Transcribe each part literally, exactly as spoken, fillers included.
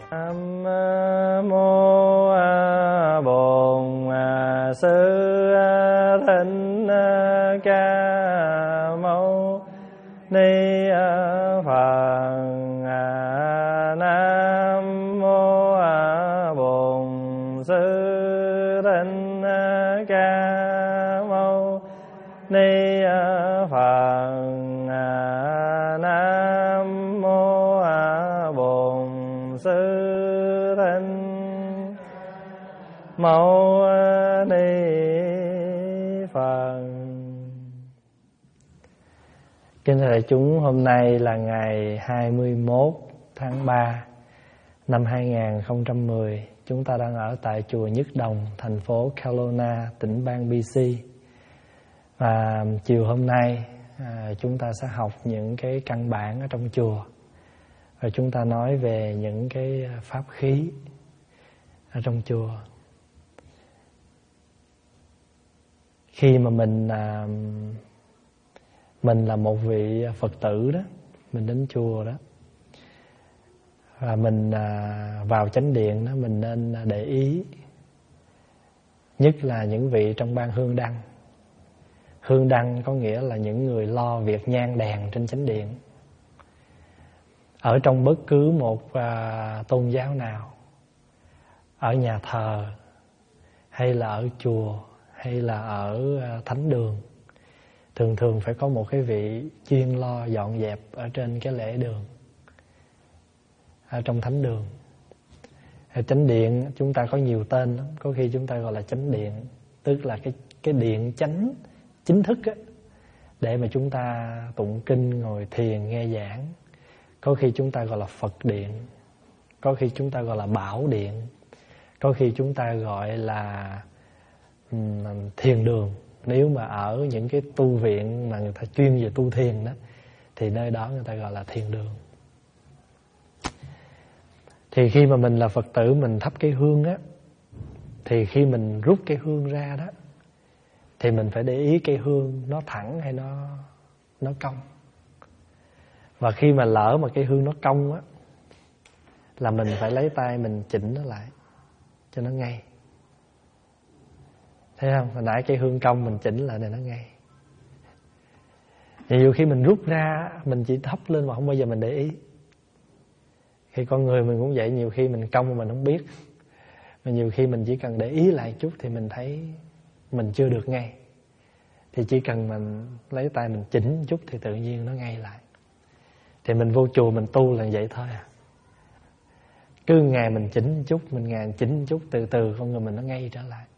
Nam mô Bổn Sư Thích Ca Mâu Ni Phật. Nam mô Bổn Sư Thích Ca Mâu Ni Phật. Nam mô Bổn Sư Thích Mâu Ni Phật. Kính thưa đại chúng, hôm nay là ngày hai mươi mốt tháng ba năm hai nghìn không trăm mười. Chúng ta đang ở tại chùa Nhất Đồng, thành phố Kelowna, tỉnh bang bê xê. Và chiều hôm nay à, chúng ta sẽ học những cái căn bản ở trong chùa. Và chúng ta nói về những cái pháp khí ở trong chùa. Khi mà mình à, mình là một vị Phật tử đó, mình đến chùa đó, và mình à, vào chánh điện đó, mình nên để ý, nhất là những vị trong ban hương đăng. Hương đăng có nghĩa là những người lo việc nhang đèn trên chánh điện. Ở trong bất cứ một à, tôn giáo nào, ở nhà thờ hay là ở chùa hay là ở à, thánh đường, thường thường phải có một cái vị chuyên lo dọn dẹp ở trên cái lễ đường, ở trong thánh đường. Ở chánh điện chúng ta có nhiều tên lắm. Có khi chúng ta gọi là chánh điện, tức là cái, cái điện chánh chính thức á, để mà chúng ta tụng kinh, ngồi thiền, nghe giảng. Có khi chúng ta gọi là Phật điện, có khi chúng ta gọi là Bảo điện, có khi chúng ta gọi là um, thiền đường. Nếu mà ở những cái tu viện mà người ta chuyên về tu thiền đó, thì nơi đó người ta gọi là thiền đường. Thì khi mà mình là Phật tử, mình thắp cái hương á, thì khi mình rút cái hương ra đó, thì mình phải để ý cái hương nó thẳng hay nó nó cong. Và khi mà lỡ mà cái hương nó cong á, là mình phải lấy tay mình chỉnh nó lại cho nó ngay. Thấy không? Hồi nãy cái hương cong mình chỉnh lại để nó ngay. Nhiều khi mình rút ra, mình chỉ thắp lên mà không bao giờ mình để ý. Khi con người mình cũng vậy, nhiều khi mình cong mà mình không biết. Mà nhiều khi mình chỉ cần để ý lại chút thì mình thấy mình chưa được ngay. Thì chỉ cần mình lấy tay mình chỉnh chút thì tự nhiên nó ngay lại. Thì mình vô chùa mình tu là vậy thôi à. Cứ ngày mình chỉnh chút, mình ngày chỉnh chút, từ từ con người mình nó ngay trở lại.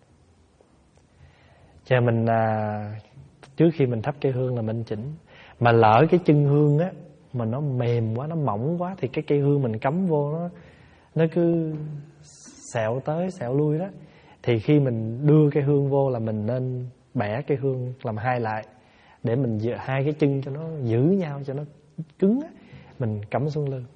Cho mình à, trước khi mình thắp cây hương là mình chỉnh. Mà lỡ cái chân hương á mà nó mềm quá, nó mỏng quá, thì cái cây hương mình cắm vô nó nó cứ xẹo tới xẹo lui đó. Thì khi mình đưa cái hương vô là mình nên bẻ cái hương làm hai lại, để mình giữ hai cái chân cho nó giữ nhau, cho nó cứng á, mình cắm xuống lưng.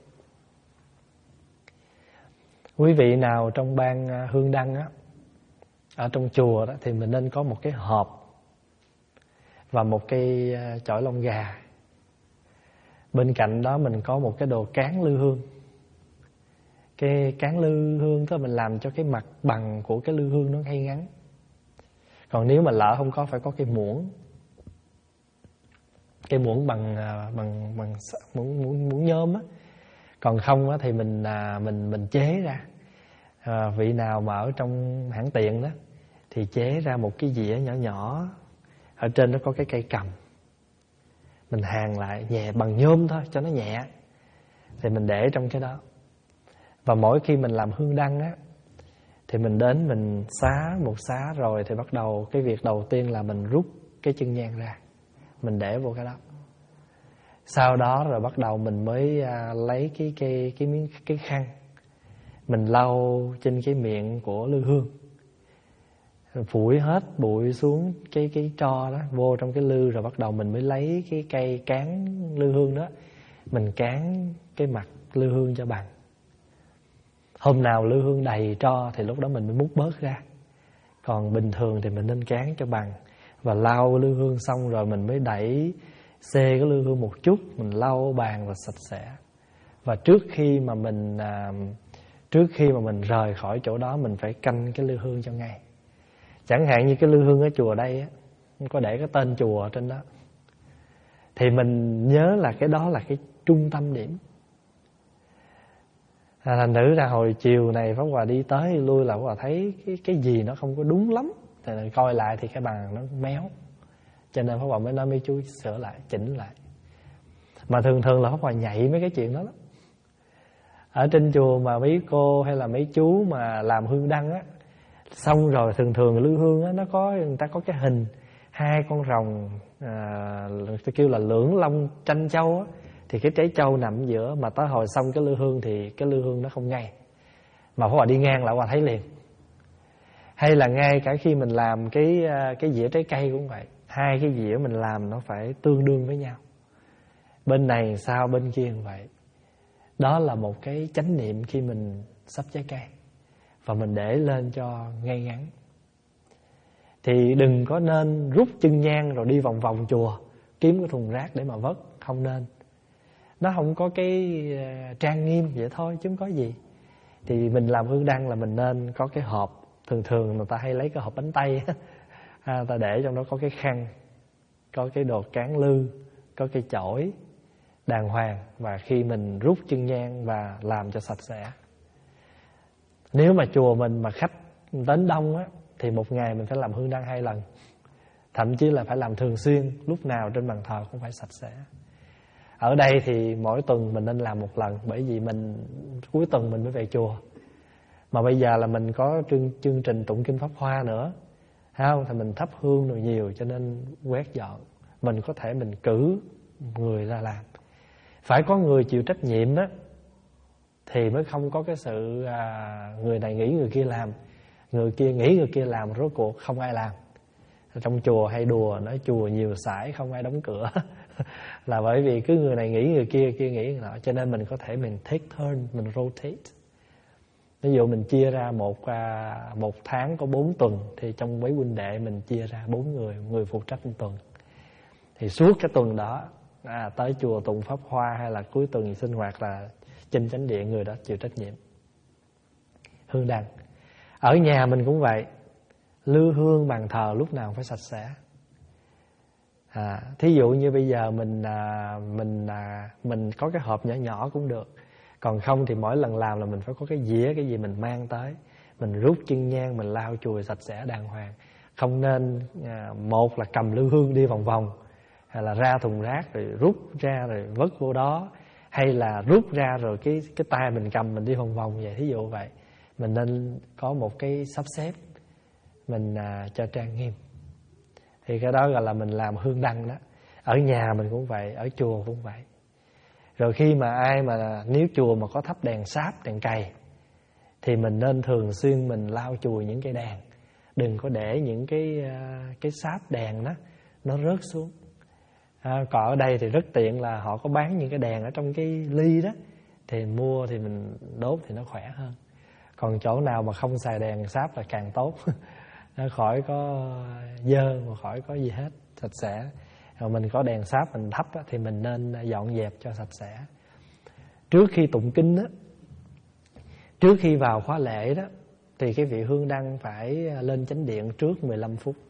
Quý vị nào trong ban hương đăng á, ở trong chùa đó, thì mình nên có một cái hộp và một cái chổi lông gà. Bên cạnh đó mình có một cái đồ cán lư hương. Cái cán lư hương đó mình làm cho cái mặt bằng của cái lư hương nó ngay ngắn. Còn nếu mà lỡ không có, phải có cái muỗng. Cái muỗng bằng bằng bằng muỗng muỗng, muỗng nhôm á. Còn không á thì mình mình mình chế ra. À, vị nào mà ở trong hãng tiện đó thì chế ra một cái dĩa nhỏ nhỏ, ở trên nó có cái cây cầm, mình hàn lại nhẹ bằng nhôm thôi cho nó nhẹ, thì mình để trong cái đó. Và mỗi khi mình làm hương đăng á, thì mình đến mình xá một xá rồi, thì bắt đầu cái việc đầu tiên là mình rút cái chân nhang ra, mình để vô cái đó. Sau đó rồi bắt đầu mình mới à, lấy cái cái cái miếng cái khăn, mình lau trên cái miệng của lư hương, phủi hết bụi xuống cái cái tro đó vô trong cái lư, rồi bắt đầu mình mới lấy cái cây cán lư hương đó, mình cán cái mặt lư hương cho bằng. Hôm nào lư hương đầy tro thì lúc đó mình mới múc bớt ra. Còn bình thường thì mình nên cán cho bằng. Và lau lư hương xong rồi mình mới đẩy xê cái lư hương một chút, mình lau bàn và sạch sẽ. Và trước khi mà mình à, trước khi mà mình rời khỏi chỗ đó mình phải canh cái lư hương cho ngay. Chẳng hạn như cái lư hương ở chùa đây á, có để cái tên chùa ở trên đó, thì mình nhớ là cái đó là cái trung tâm điểm. À, thành thử ra hồi chiều này Pháp Hòa đi tới lui là Pháp Hòa thấy cái, cái gì nó không có đúng lắm, thì coi lại thì cái bàn nó méo, cho nên Pháp Hòa mới nói mấy chú sửa lại, chỉnh lại. Mà thường thường là Pháp Hòa nhạy mấy cái chuyện đó lắm. Ở trên chùa mà mấy cô hay là mấy chú mà làm hương đăng á, xong rồi thường thường lư hương á, nó có người ta có cái hình hai con rồng, à, kêu là lưỡng long tranh châu á, thì cái trái châu nằm giữa, mà tới hồi xong cái lư hương thì cái lư hương nó không ngay, mà Pháp Hòa đi ngang lại Hòa thấy liền. Hay là ngay cả khi mình làm cái cái dĩa trái cây cũng vậy, hai cái dĩa mình làm nó phải tương đương với nhau, bên này sao bên kia vậy. Đó là một cái chánh niệm khi mình sắp trái cây, và mình để lên cho ngay ngắn. Thì đừng có nên rút chân nhang rồi đi vòng vòng chùa kiếm cái thùng rác để mà vớt, không nên. Nó không có cái trang nghiêm vậy thôi chứ không có gì. Thì mình làm hương đăng là mình nên có cái hộp. Thường thường người ta hay lấy cái hộp bánh tay à, người ta để trong đó có cái khăn, có cái đồ cán lư, có cái chổi đàng hoàng. Và khi mình rút chân nhang và làm cho sạch sẽ. Nếu mà chùa mình mà khách đến đông á, thì một ngày mình phải làm hương đăng hai lần, thậm chí là phải làm thường xuyên, lúc nào trên bàn thờ cũng phải sạch sẽ. Ở đây thì mỗi tuần mình nên làm một lần, bởi vì mình cuối tuần mình mới về chùa. Mà bây giờ là mình có chương, chương trình tụng kinh Pháp Hoa nữa, thấy không? Thì mình thắp hương rồi nhiều, cho nên quét dọn. Mình có thể mình cử người ra làm. Phải có người chịu trách nhiệm đó, thì mới không có cái sự à, người này nghĩ người kia làm, người kia nghĩ người kia làm, rốt cuộc không ai làm. Trong chùa hay đùa nói chùa nhiều sải không ai đóng cửa là bởi vì cứ người này nghĩ người kia, kia nghĩ người nọ. Cho nên mình có thể mình take turn, mình rotate. Ví dụ mình chia ra một à, một tháng có bốn tuần, thì trong mấy huynh đệ mình chia ra bốn người, người phụ trách một tuần. Thì suốt cái tuần đó à, tới chùa tụng Pháp Hoa hay là cuối tuần sinh hoạt là trên chánh điện người đó chịu trách nhiệm. Hương đăng. Ở nhà mình cũng vậy, lư hương bàn thờ lúc nào phải sạch sẽ. À, thí dụ như bây giờ mình à, mình à, mình có cái hộp nhỏ nhỏ cũng được. Còn không thì mỗi lần làm là mình phải có cái dĩa, cái gì mình mang tới, mình rút chân nhang, mình lau chùi sạch sẽ đàng hoàng. Không nên à, một là cầm lư hương đi vòng vòng, hay là ra thùng rác rồi rút ra rồi vứt vô đó, hay là rút ra rồi cái cái tay mình cầm mình đi vòng vòng vậy. Thí dụ vậy, mình nên có một cái sắp xếp mình à, cho trang nghiêm. Thì cái đó gọi là mình làm hương đăng đó. Ở nhà mình cũng vậy, ở chùa cũng vậy. Rồi khi mà ai mà nếu chùa mà có thắp đèn sáp, đèn cầy, thì mình nên thường xuyên mình lau chùi những cái đèn. Đừng có để những cái cái sáp đèn đó nó rớt xuống. À, còn ở đây thì rất tiện là họ có bán những cái đèn ở trong cái ly đó, thì mua thì mình đốt thì nó khỏe hơn. Còn chỗ nào mà không xài đèn sáp là càng tốt nó khỏi có dơ mà khỏi có gì hết, sạch sẽ. Rồi mình có đèn sáp mình thắp á, thì mình nên dọn dẹp cho sạch sẽ. Trước khi tụng kinh á, trước khi vào khóa lễ đó, thì cái vị hương đăng phải lên chánh điện trước mười lăm phút.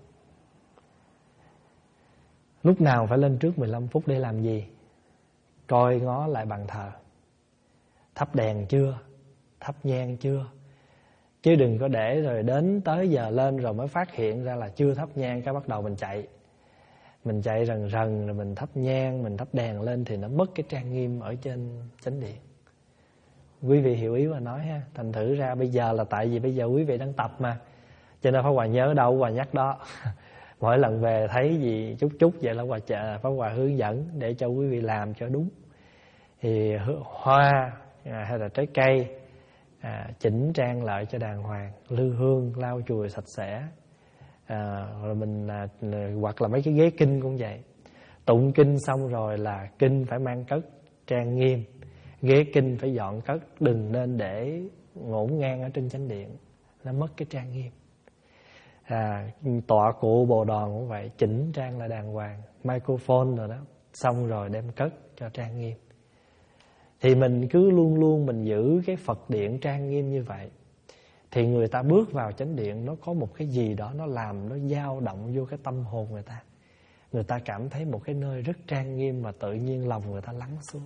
Lúc nào phải lên trước mười lăm phút để làm gì? Coi ngó lại bàn thờ, thắp đèn chưa, thắp nhang chưa. Chứ đừng có để rồi đến tới giờ lên rồi mới phát hiện ra là chưa thắp nhang, cái bắt đầu mình chạy. Mình chạy rần rần rồi mình thắp nhang, mình thắp đèn lên thì nó mất cái trang nghiêm ở trên chánh điện. Quý vị hiểu ý mà nói ha. Thành thử ra bây giờ là tại vì bây giờ quý vị đang tập mà, cho nên Pháp Hòa nhớ đâu Hòa nhắc đó. Mỗi lần về thấy gì chút chút vậy là Hòa chợ Pháp Hòa hướng dẫn để cho quý vị làm cho đúng. Thì hoa à, hay là trái cây à, chỉnh trang lại cho đàng hoàng, lư hương lau chùi sạch sẽ. À, rồi mình à, hoặc là mấy cái ghế kinh cũng vậy. Tụng kinh xong rồi là kinh phải mang cất trang nghiêm, ghế kinh phải dọn cất, đừng nên để ngổn ngang ở trên chánh điện, nó mất cái trang nghiêm. À, tọa cụ bồ đòn cũng vậy, chỉnh trang lại đàng hoàng, microphone rồi đó, xong rồi đem cất cho trang nghiêm. Thì mình cứ luôn luôn mình giữ cái Phật điện trang nghiêm như vậy, thì người ta bước vào chánh điện, nó có một cái gì đó nó làm nó dao động vô cái tâm hồn người ta. Người ta cảm thấy một cái nơi rất trang nghiêm mà tự nhiên lòng người ta lắng xuống.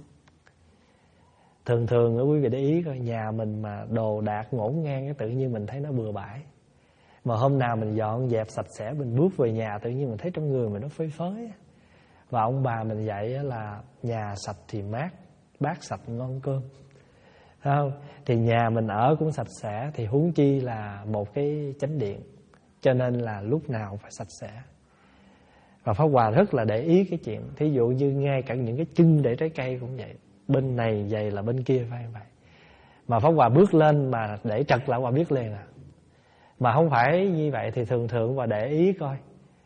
Thường thường quý vị để ý coi, nhà mình mà đồ đạc ngổn ngang cái tự nhiên mình thấy nó bừa bãi. Mà hôm nào mình dọn dẹp sạch sẽ, mình bước về nhà tự nhiên mình thấy trong người mình nó phơi phới. Và ông bà mình dạy là nhà sạch thì mát, bát sạch ngon cơm. Thấy không? Thì nhà mình ở cũng sạch sẽ, thì huống chi là một cái chánh điện. Cho nên là lúc nào phải sạch sẽ. Và Pháp Hòa rất là để ý cái chuyện, thí dụ như ngay cả những cái chân để trái cây cũng vậy, bên này vậy là bên kia phải vậy. Mà Pháp Hòa bước lên mà để trật là Hòa biết liền à. Mà không phải như vậy thì thường thường Hòa để ý coi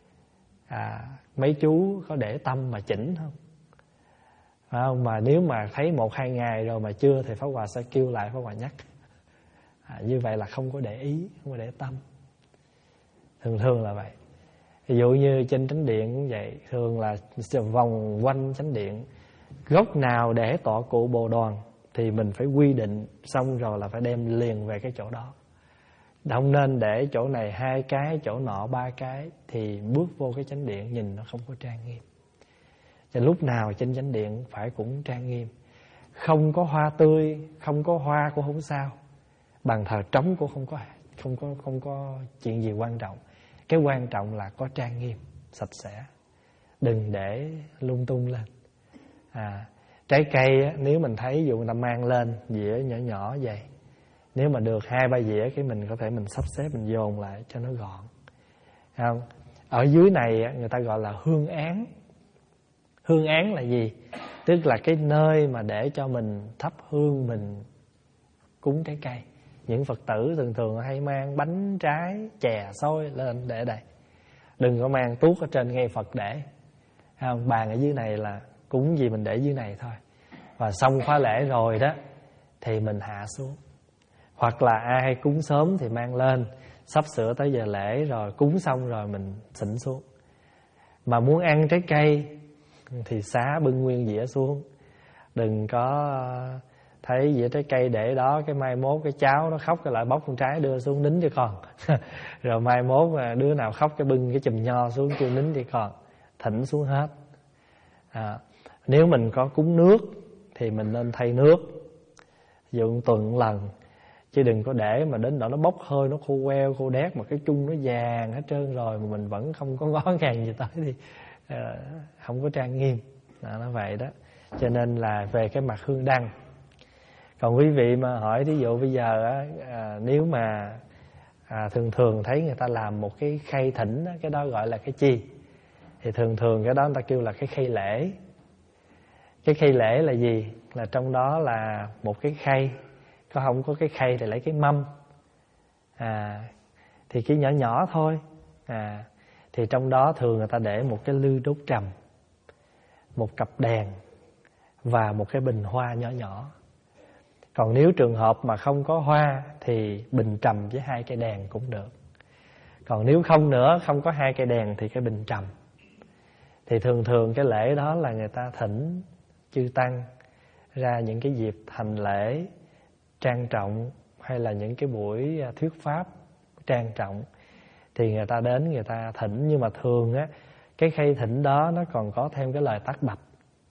à, mấy chú có để tâm mà chỉnh không? Phải không? Mà nếu mà thấy một hai ngày rồi mà chưa thì Pháp Hòa sẽ kêu lại, Pháp Hòa nhắc à, như vậy là không có để ý, không có để tâm. Thường thường là vậy. Ví dụ như trên chánh điện cũng vậy, thường là vòng quanh chánh điện, góc nào để tọa cụ Bồ Đoàn thì mình phải quy định, xong rồi là phải đem liền về cái chỗ đó. Không nên để chỗ này hai cái, chỗ nọ ba cái, thì bước vô cái chánh điện nhìn nó không có trang nghiêm. Cho lúc nào trên chánh điện phải cũng trang nghiêm. Không có hoa tươi, không có hoa cũng không sao, bàn thờ trống cũng không có không có không có chuyện gì quan trọng. Cái quan trọng là có trang nghiêm, sạch sẽ, đừng để lung tung lên. À, trái cây á, nếu mình thấy dụ người ta mang lên dĩa nhỏ nhỏ vậy, nếu mà được hai ba dĩa cái mình có thể mình sắp xếp mình dồn lại cho nó gọn. Không? Ở dưới này á, người ta gọi là hương án. Hương án là gì? Tức là cái nơi mà để cho mình thắp hương, mình cúng trái cây. Những Phật tử thường thường hay mang bánh trái, chè, xôi lên để đây. Đừng có mang tuốt ở trên ngay Phật để. Không? Bàn ở dưới này là cúng gì mình để dưới này thôi. Và xong khóa lễ rồi đó thì mình hạ xuống. Hoặc là ai cúng sớm thì mang lên, sắp sửa tới giờ lễ rồi, cúng xong rồi mình xịnh xuống. Mà muốn ăn trái cây thì xá bưng nguyên dĩa xuống. Đừng có thấy dĩa trái cây để đó, cái mai mốt cái cháu nó khóc cái lại bóc con trái đưa xuống nín cho con. Rồi mai mốt mà đứa nào khóc cái bưng cái chùm nho xuống kêu nín cho con. Thỉnh xuống hết. À, nếu mình có cúng nước thì mình nên thay nước, dùng tuần lần. Chứ đừng có để mà đến đó nó bốc hơi, nó khô queo, khô đét mà cái chung nó vàng hết trơn rồi mà mình vẫn không có ngó ngàng gì tới thì uh, không có trang nghiêm. Đó, nó vậy đó. Cho nên là về cái mặt hương đăng. Còn quý vị mà hỏi thí dụ bây giờ á, à, nếu mà à, thường thường thấy người ta làm một cái khay thỉnh á, cái đó gọi là cái chi? Thì thường thường cái đó người ta kêu là cái khay lễ. Cái khay lễ là gì? Là trong đó là một cái khay. Có không có cái khay thì lấy cái mâm. À, thì cái nhỏ nhỏ thôi. À, thì trong đó thường người ta để một cái lư đốt trầm, một cặp đèn và một cái bình hoa nhỏ nhỏ. Còn nếu trường hợp mà không có hoa thì bình trầm với hai cây đèn cũng được. Còn nếu không nữa, không có hai cây đèn thì cái bình trầm. Thì thường thường cái lễ đó là người ta thỉnh chư tăng ra những cái dịp hành lễ trang trọng, hay là những cái buổi thuyết pháp trang trọng thì người ta đến người ta thỉnh. Nhưng mà thường á, cái khay thỉnh đó nó còn có thêm cái lời tác bạch.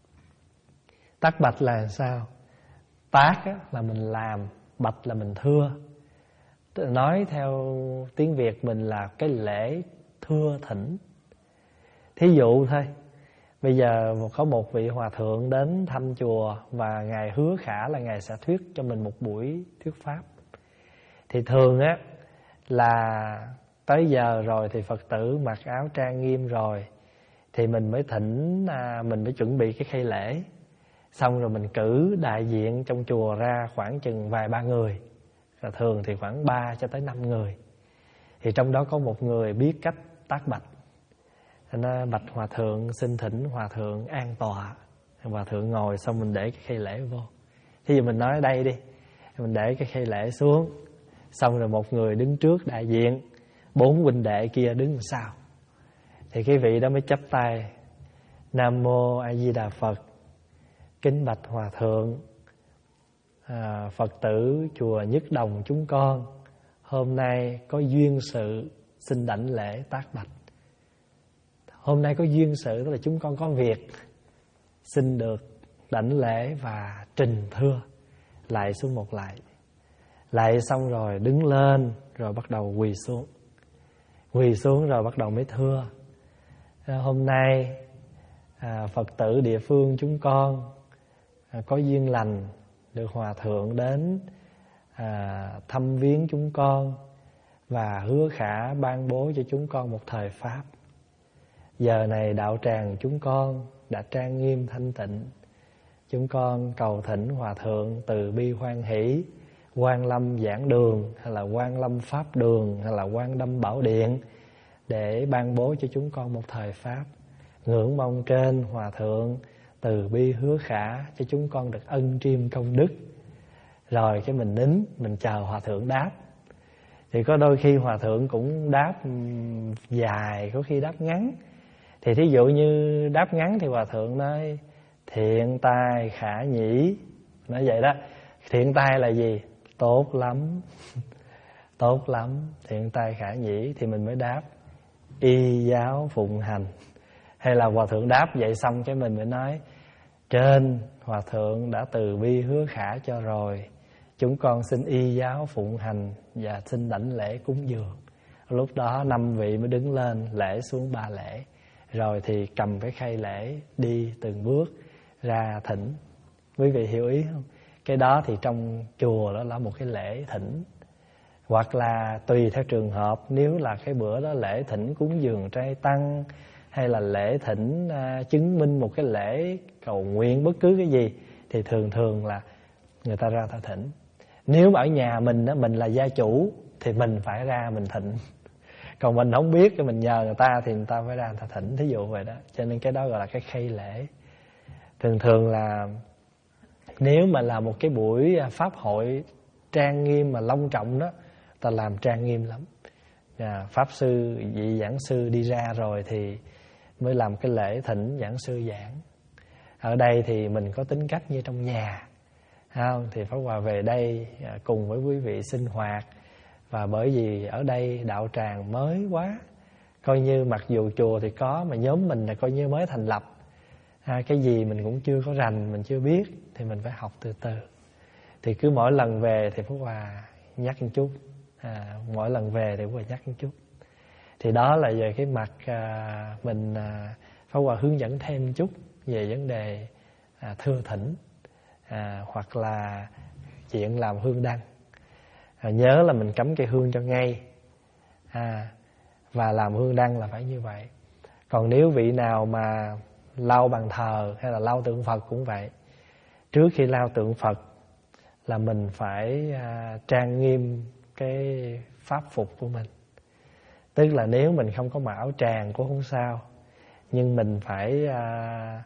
Tác bạch là sao? Tác á, là mình làm, bạch là mình thưa. Nói theo tiếng Việt mình là cái lễ thưa thỉnh. Thí dụ thôi, bây giờ có một vị hòa thượng đến thăm chùa và ngài hứa khả là ngài sẽ thuyết cho mình một buổi thuyết pháp. Thì thường á là tới giờ rồi thì Phật tử mặc áo trang nghiêm rồi thì mình mới thỉnh, à, mình mới chuẩn bị cái khay lễ. Xong rồi mình cử đại diện trong chùa ra khoảng chừng vài ba người. Và thường thì khoảng ba cho tới năm người. Thì trong đó có một người biết cách tác bạch. Nó bạch hòa thượng, xin thỉnh hòa thượng an tọa. Hòa thượng ngồi xong mình để cái khay lễ vô. Thí dụ mình nói ở đây đi, mình để cái khay lễ xuống. Xong rồi một người đứng trước đại diện, bốn huynh đệ kia đứng sau. Thì cái vị đó mới chắp tay: Nam mô A Di Đà Phật. Kính bạch hòa thượng, à, Phật tử chùa Nhất Đồng chúng con hôm nay có duyên sự xin đảnh lễ tác bạch. Hôm nay có duyên sự tức là chúng con có việc xin được đảnh lễ và trình thưa. Lạy xuống một lạy. Lạy xong rồi đứng lên, rồi bắt đầu quỳ xuống. Quỳ xuống rồi bắt đầu mới thưa. Hôm nay à, Phật tử địa phương chúng con à, có duyên lành được Hòa Thượng đến à, thăm viếng chúng con và hứa khả ban bố cho chúng con một thời pháp. Giờ này đạo tràng chúng con đã trang nghiêm thanh tịnh. Chúng con cầu thỉnh Hòa Thượng từ bi hoan hỷ, Quan Lâm giảng đường hay là Quan Lâm pháp đường hay là Quan Đâm bảo điện để ban bố cho chúng con một thời pháp. Ngưỡng mong trên Hòa Thượng từ bi hứa khả cho chúng con được ân triêm công đức. Rồi cái mình nín, mình chờ Hòa Thượng đáp. Thì có đôi khi Hòa Thượng cũng đáp dài, có khi đáp ngắn. Thì thí dụ như đáp ngắn thì Hòa Thượng nói thiện tài khả nhĩ. Nói vậy đó. Thiện tài là gì? Tốt lắm. Tốt lắm. Thiện tài khả nhĩ. Thì mình mới đáp y giáo phụng hành. Hay là Hòa Thượng đáp vậy xong cái mình mới nói trên Hòa Thượng đã từ bi hứa khả cho rồi, chúng con xin y giáo phụng hành và xin đảnh lễ cúng dường. Lúc đó năm vị mới đứng lên lễ xuống ba lễ. Rồi thì cầm cái khay lễ đi từng bước ra thỉnh. Quý vị hiểu ý không? Cái đó thì trong chùa đó là một cái lễ thỉnh. Hoặc là tùy theo trường hợp, nếu là cái bữa đó lễ thỉnh cúng dường trai tăng, hay là lễ thỉnh uh, chứng minh một cái lễ cầu nguyện bất cứ cái gì, thì thường thường là người ta ra ta thỉnh. Nếu mà ở nhà mình đó, mình là gia chủ thì mình phải ra mình thỉnh. Còn mình không biết thì mình nhờ người ta thì người ta phải ra người ta thỉnh. Thí dụ vậy đó. Cho nên cái đó gọi là cái khay lễ. Thường thường là nếu mà là một cái buổi pháp hội trang nghiêm mà long trọng đó, ta làm trang nghiêm lắm. À, pháp sư, vị giảng sư đi ra rồi thì mới làm cái lễ thỉnh giảng sư giảng. Ở đây thì mình có tính cách như trong nhà, không? Thì Pháp Hòa về đây cùng với quý vị sinh hoạt. Và bởi vì ở đây đạo tràng mới quá, coi như mặc dù chùa thì có, mà nhóm mình là coi như mới thành lập. à, Cái gì mình cũng chưa có rành, mình chưa biết, thì mình phải học từ từ. Thì cứ mỗi lần về thì Pháp Hòa nhắc một chút, à, mỗi lần về thì Pháp Hòa nhắc một chút. Thì đó là về cái mặt à, mình à, Pháp Hòa hướng dẫn thêm một chút về vấn đề à, thưa thỉnh, à, hoặc là chuyện làm hương đăng. à, Nhớ là mình cắm cây hương cho ngay, à, và làm hương đăng là phải như vậy. Còn nếu vị nào mà lau bàn thờ hay là lau tượng Phật cũng vậy. Trước khi lau tượng Phật là mình phải à, trang nghiêm cái pháp phục của mình. Tức là nếu mình không có mặc áo tràng cũng không sao, nhưng mình phải à,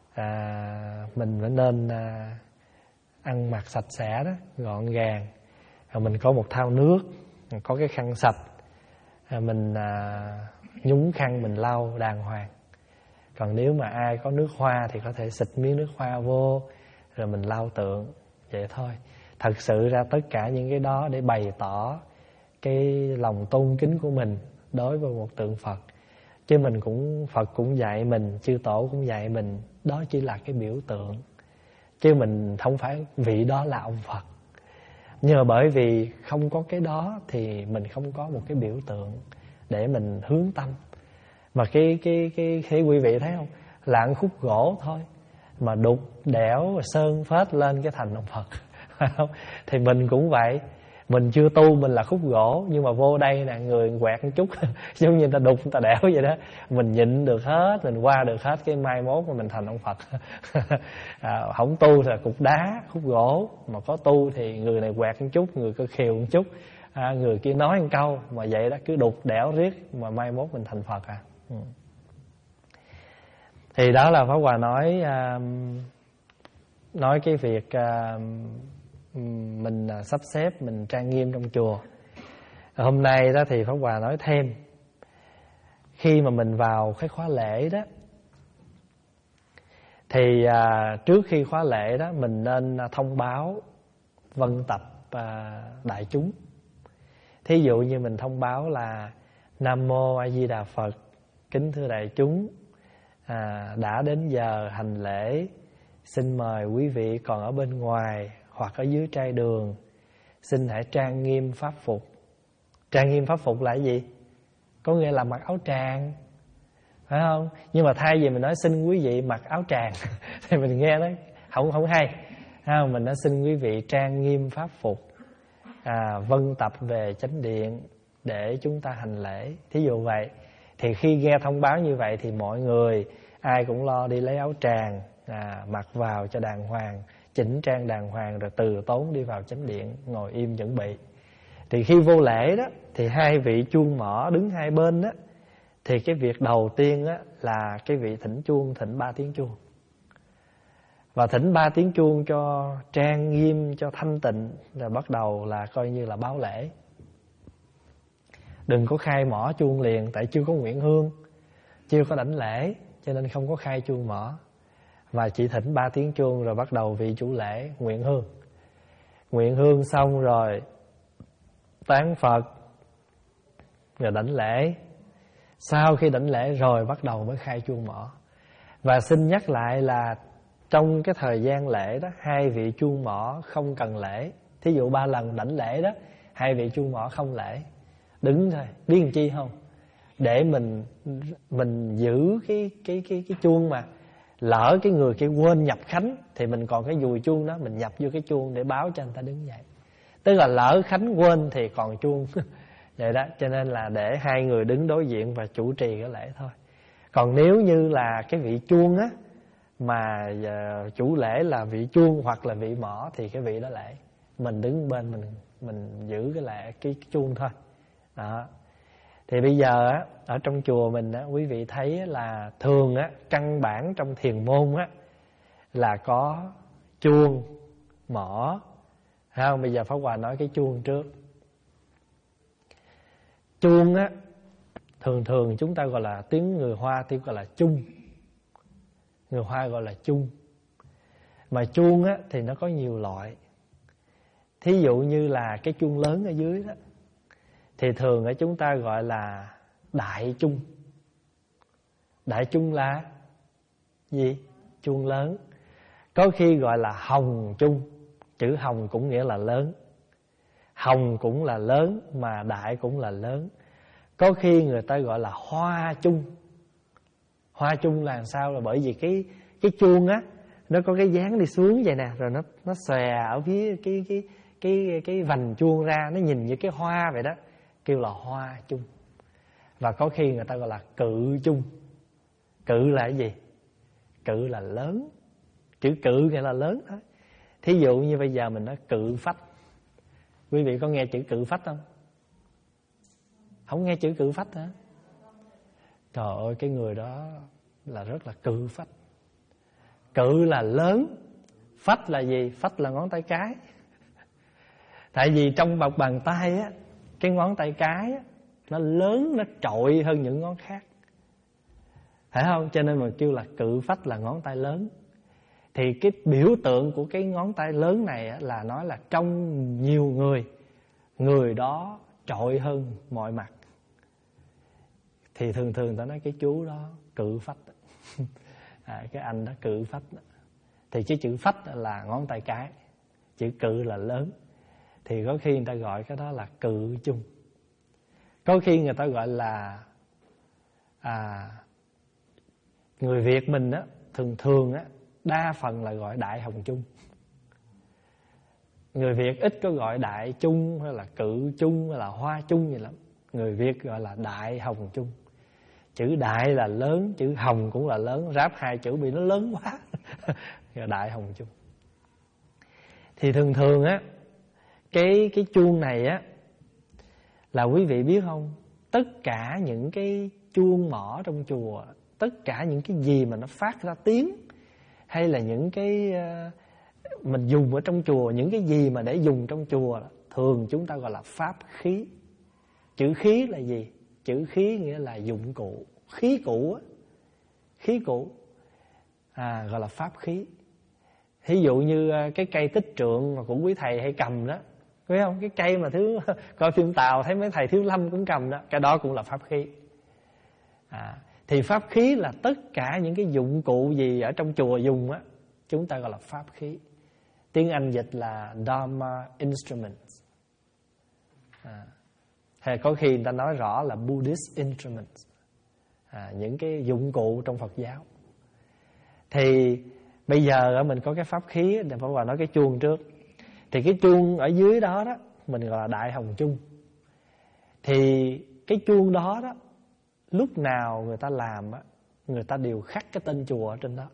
à, mình phải nên à, ăn mặc sạch sẽ đó, gọn gàng. Rồi mình có một thau nước, có cái khăn sạch, à, mình à, nhúng khăn mình lau đàng hoàng. Còn nếu mà ai có nước hoa thì có thể xịt miếng nước hoa vô rồi mình lau tượng, vậy thôi. Thật sự ra tất cả những cái đó để bày tỏ cái lòng tôn kính của mình đối với một tượng Phật. Chứ mình cũng, Phật cũng dạy mình, chư tổ cũng dạy mình, đó chỉ là cái biểu tượng, chứ mình không phải vị đó là ông Phật. Nhưng mà bởi vì không có cái đó thì mình không có một cái biểu tượng để mình hướng tâm. Mà cái cái cái cái quý vị thấy không, là một khúc gỗ thôi mà đục đẽo sơn phết lên cái thành ông Phật. Thì mình cũng vậy. Mình chưa tu, mình là khúc gỗ, nhưng mà vô đây nè, người quẹt một chút giống như người ta đục, người ta đẽo vậy đó. Mình nhịn được hết, mình qua được hết, cái mai mốt mà mình thành ông Phật. à, Không tu thì là cục đá, khúc gỗ. Mà có tu thì người này quẹt một chút, người kia khều một chút, à, người kia nói một câu. Mà vậy đó, cứ đục đẽo riết, mà mai mốt mình thành Phật à. ừ. Thì đó là Pháp Hòa nói uh, Nói cái việc uh, mình sắp xếp, mình trang nghiêm trong chùa. Hôm nay đó thì Pháp Hòa nói thêm, khi mà mình vào cái khóa lễ đó thì à, trước khi khóa lễ đó mình nên thông báo vân tập à, đại chúng. Thí dụ như mình thông báo là Nam Mô A Di Đà Phật, kính thưa đại chúng, à, đã đến giờ hành lễ, xin mời quý vị còn ở bên ngoài hoặc ở dưới trai đường, xin hãy trang nghiêm pháp phục. Trang nghiêm pháp phục là cái gì? Có nghĩa là mặc áo tràng, phải không? Nhưng mà thay vì mình nói xin quý vị mặc áo tràng thì mình nghe nó không không hay. Không, mình nói xin quý vị trang nghiêm pháp phục, à, vân tập về chánh điện để chúng ta hành lễ. Thí dụ vậy. Thì khi nghe thông báo như vậy thì mọi người ai cũng lo đi lấy áo tràng, à, mặc vào cho đàng hoàng, chỉnh trang đàng hoàng, rồi từ tốn đi vào chánh điện ngồi im chuẩn bị. Thì khi vô lễ đó thì hai vị chuông mỏ đứng hai bên đó, thì cái việc đầu tiên đó là cái vị thỉnh chuông, thỉnh ba tiếng chuông. Và thỉnh ba tiếng chuông cho trang nghiêm, cho thanh tịnh, rồi bắt đầu là coi như là báo lễ. Đừng có khai mỏ chuông liền, tại chưa có nguyện hương, chưa có đảnh lễ, cho nên không có khai chuông mỏ. Và chỉ thỉnh ba tiếng chuông rồi bắt đầu vị chủ lễ nguyện hương. Nguyện hương xong rồi tán Phật, rồi đảnh lễ. Sau khi đảnh lễ rồi bắt đầu mới khai chuông mỏ. Và xin nhắc lại là trong cái thời gian lễ đó, hai vị chuông mỏ không cần lễ. Thí dụ ba lần đảnh lễ đó, hai vị chuông mỏ không lễ, đứng thôi. Biết làm chi không? Để mình mình giữ cái cái cái cái chuông, mà lỡ cái người kia quên nhập khánh thì mình còn cái dùi chuông đó, mình nhập vô cái chuông để báo cho anh ta đứng dậy. Tức là lỡ khánh quên thì còn chuông. Vậy đó, cho nên là để hai người đứng đối diện và chủ trì cái lễ thôi. Còn nếu như là cái vị chuông á, mà uh, chủ lễ là vị chuông hoặc là vị mỏ thì cái vị đó lễ. Mình đứng bên mình mình giữ cái lễ cái, cái chuông thôi. Đó. Thì bây giờ á, ở trong chùa mình á, quý vị thấy là thường á, căn bản trong thiền môn á là có chuông, mỏ. Thấy không? Bây giờ Pháp Hòa nói cái chuông trước. Chuông á, thường thường chúng ta gọi là, tiếng người Hoa tiếng gọi là chung. Người Hoa gọi là chung. Mà chuông á thì nó có nhiều loại. Thí dụ như là cái chuông lớn ở dưới đó, thì thường ở chúng ta gọi là đại chung. Đại chung là gì? Chuông lớn. Có khi gọi là hồng chung. Chữ hồng cũng nghĩa là lớn. Hồng cũng là lớn, mà đại cũng là lớn. Có khi người ta gọi là hoa chung. Hoa chung là làm sao? Là bởi vì cái cái chuông á, nó có cái dáng đi xuống vậy nè, rồi nó nó xòe ở phía cái cái cái cái vành chuông ra, nó nhìn như cái hoa vậy đó, kêu là hoa chung. Và có khi người ta gọi là cự chung. Cự là cái gì? Cự là lớn. Chữ cự nghĩa là lớn thôi. Thí dụ như bây giờ mình nói cự phách. Quý vị có nghe chữ cự phách không? Không nghe chữ cự phách hả? Trời ơi, cái người đó là rất là cự phách. Cự là lớn. Phách là gì? Phách là ngón tay cái. Tại vì trong bọc bàn tay á, cái ngón tay cái á, nó lớn, nó trội hơn những ngón khác. Phải không? Cho nên mà kêu là cự phách là ngón tay lớn. Thì cái biểu tượng của cái ngón tay lớn này á, là nói là trong nhiều người, người đó trội hơn mọi mặt. Thì thường thường ta nói cái chú đó cự phách. À, cái anh đó cự phách. Thì cái chữ phách là ngón tay cái, chữ cự là lớn. Thì có khi người ta gọi cái đó là cự chung. Có khi người ta gọi là à, người Việt mình á, thường thường á, đa phần là gọi đại hồng chung. Người Việt ít có gọi đại chung hay là cự chung hay là hoa chung gì lắm. Người Việt gọi là đại hồng chung. Chữ đại là lớn, chữ hồng cũng là lớn, ráp hai chữ bị nó lớn quá. Đại hồng chung. Thì thường thường á, cái cái chuông này á, là quý vị biết không, tất cả những cái chuông mỏ trong chùa, tất cả những cái gì mà nó phát ra tiếng, hay là những cái uh, mình dùng ở trong chùa, những cái gì mà để dùng trong chùa, thường chúng ta gọi là pháp khí. Chữ khí là gì? Chữ khí nghĩa là dụng cụ, khí cụ á, khí cụ, à, gọi là pháp khí. Ví dụ như cái cây tích trượng mà của quý thầy hay cầm đó, biết không? Cái cây mà Thiếu coi phim Tàu thấy mấy thầy Thiếu Lâm cũng cầm đó, cái đó cũng là pháp khí. À, thì pháp khí là tất cả những cái dụng cụ gì ở trong chùa dùng á, chúng ta gọi là pháp khí. Tiếng Anh dịch là Dharma Instruments. À, hay có khi người ta nói rõ là Buddhist Instruments. À, những cái dụng cụ trong Phật giáo. Thì bây giờ mình có cái pháp khí, để Pháp Hòa nói cái chuông trước. Thì cái chuông ở dưới đó đó mình gọi là Đại Hồng Chung. Thì cái chuông đó đó, lúc nào người ta làm á, người ta đều khắc cái tên chùa ở trên đó.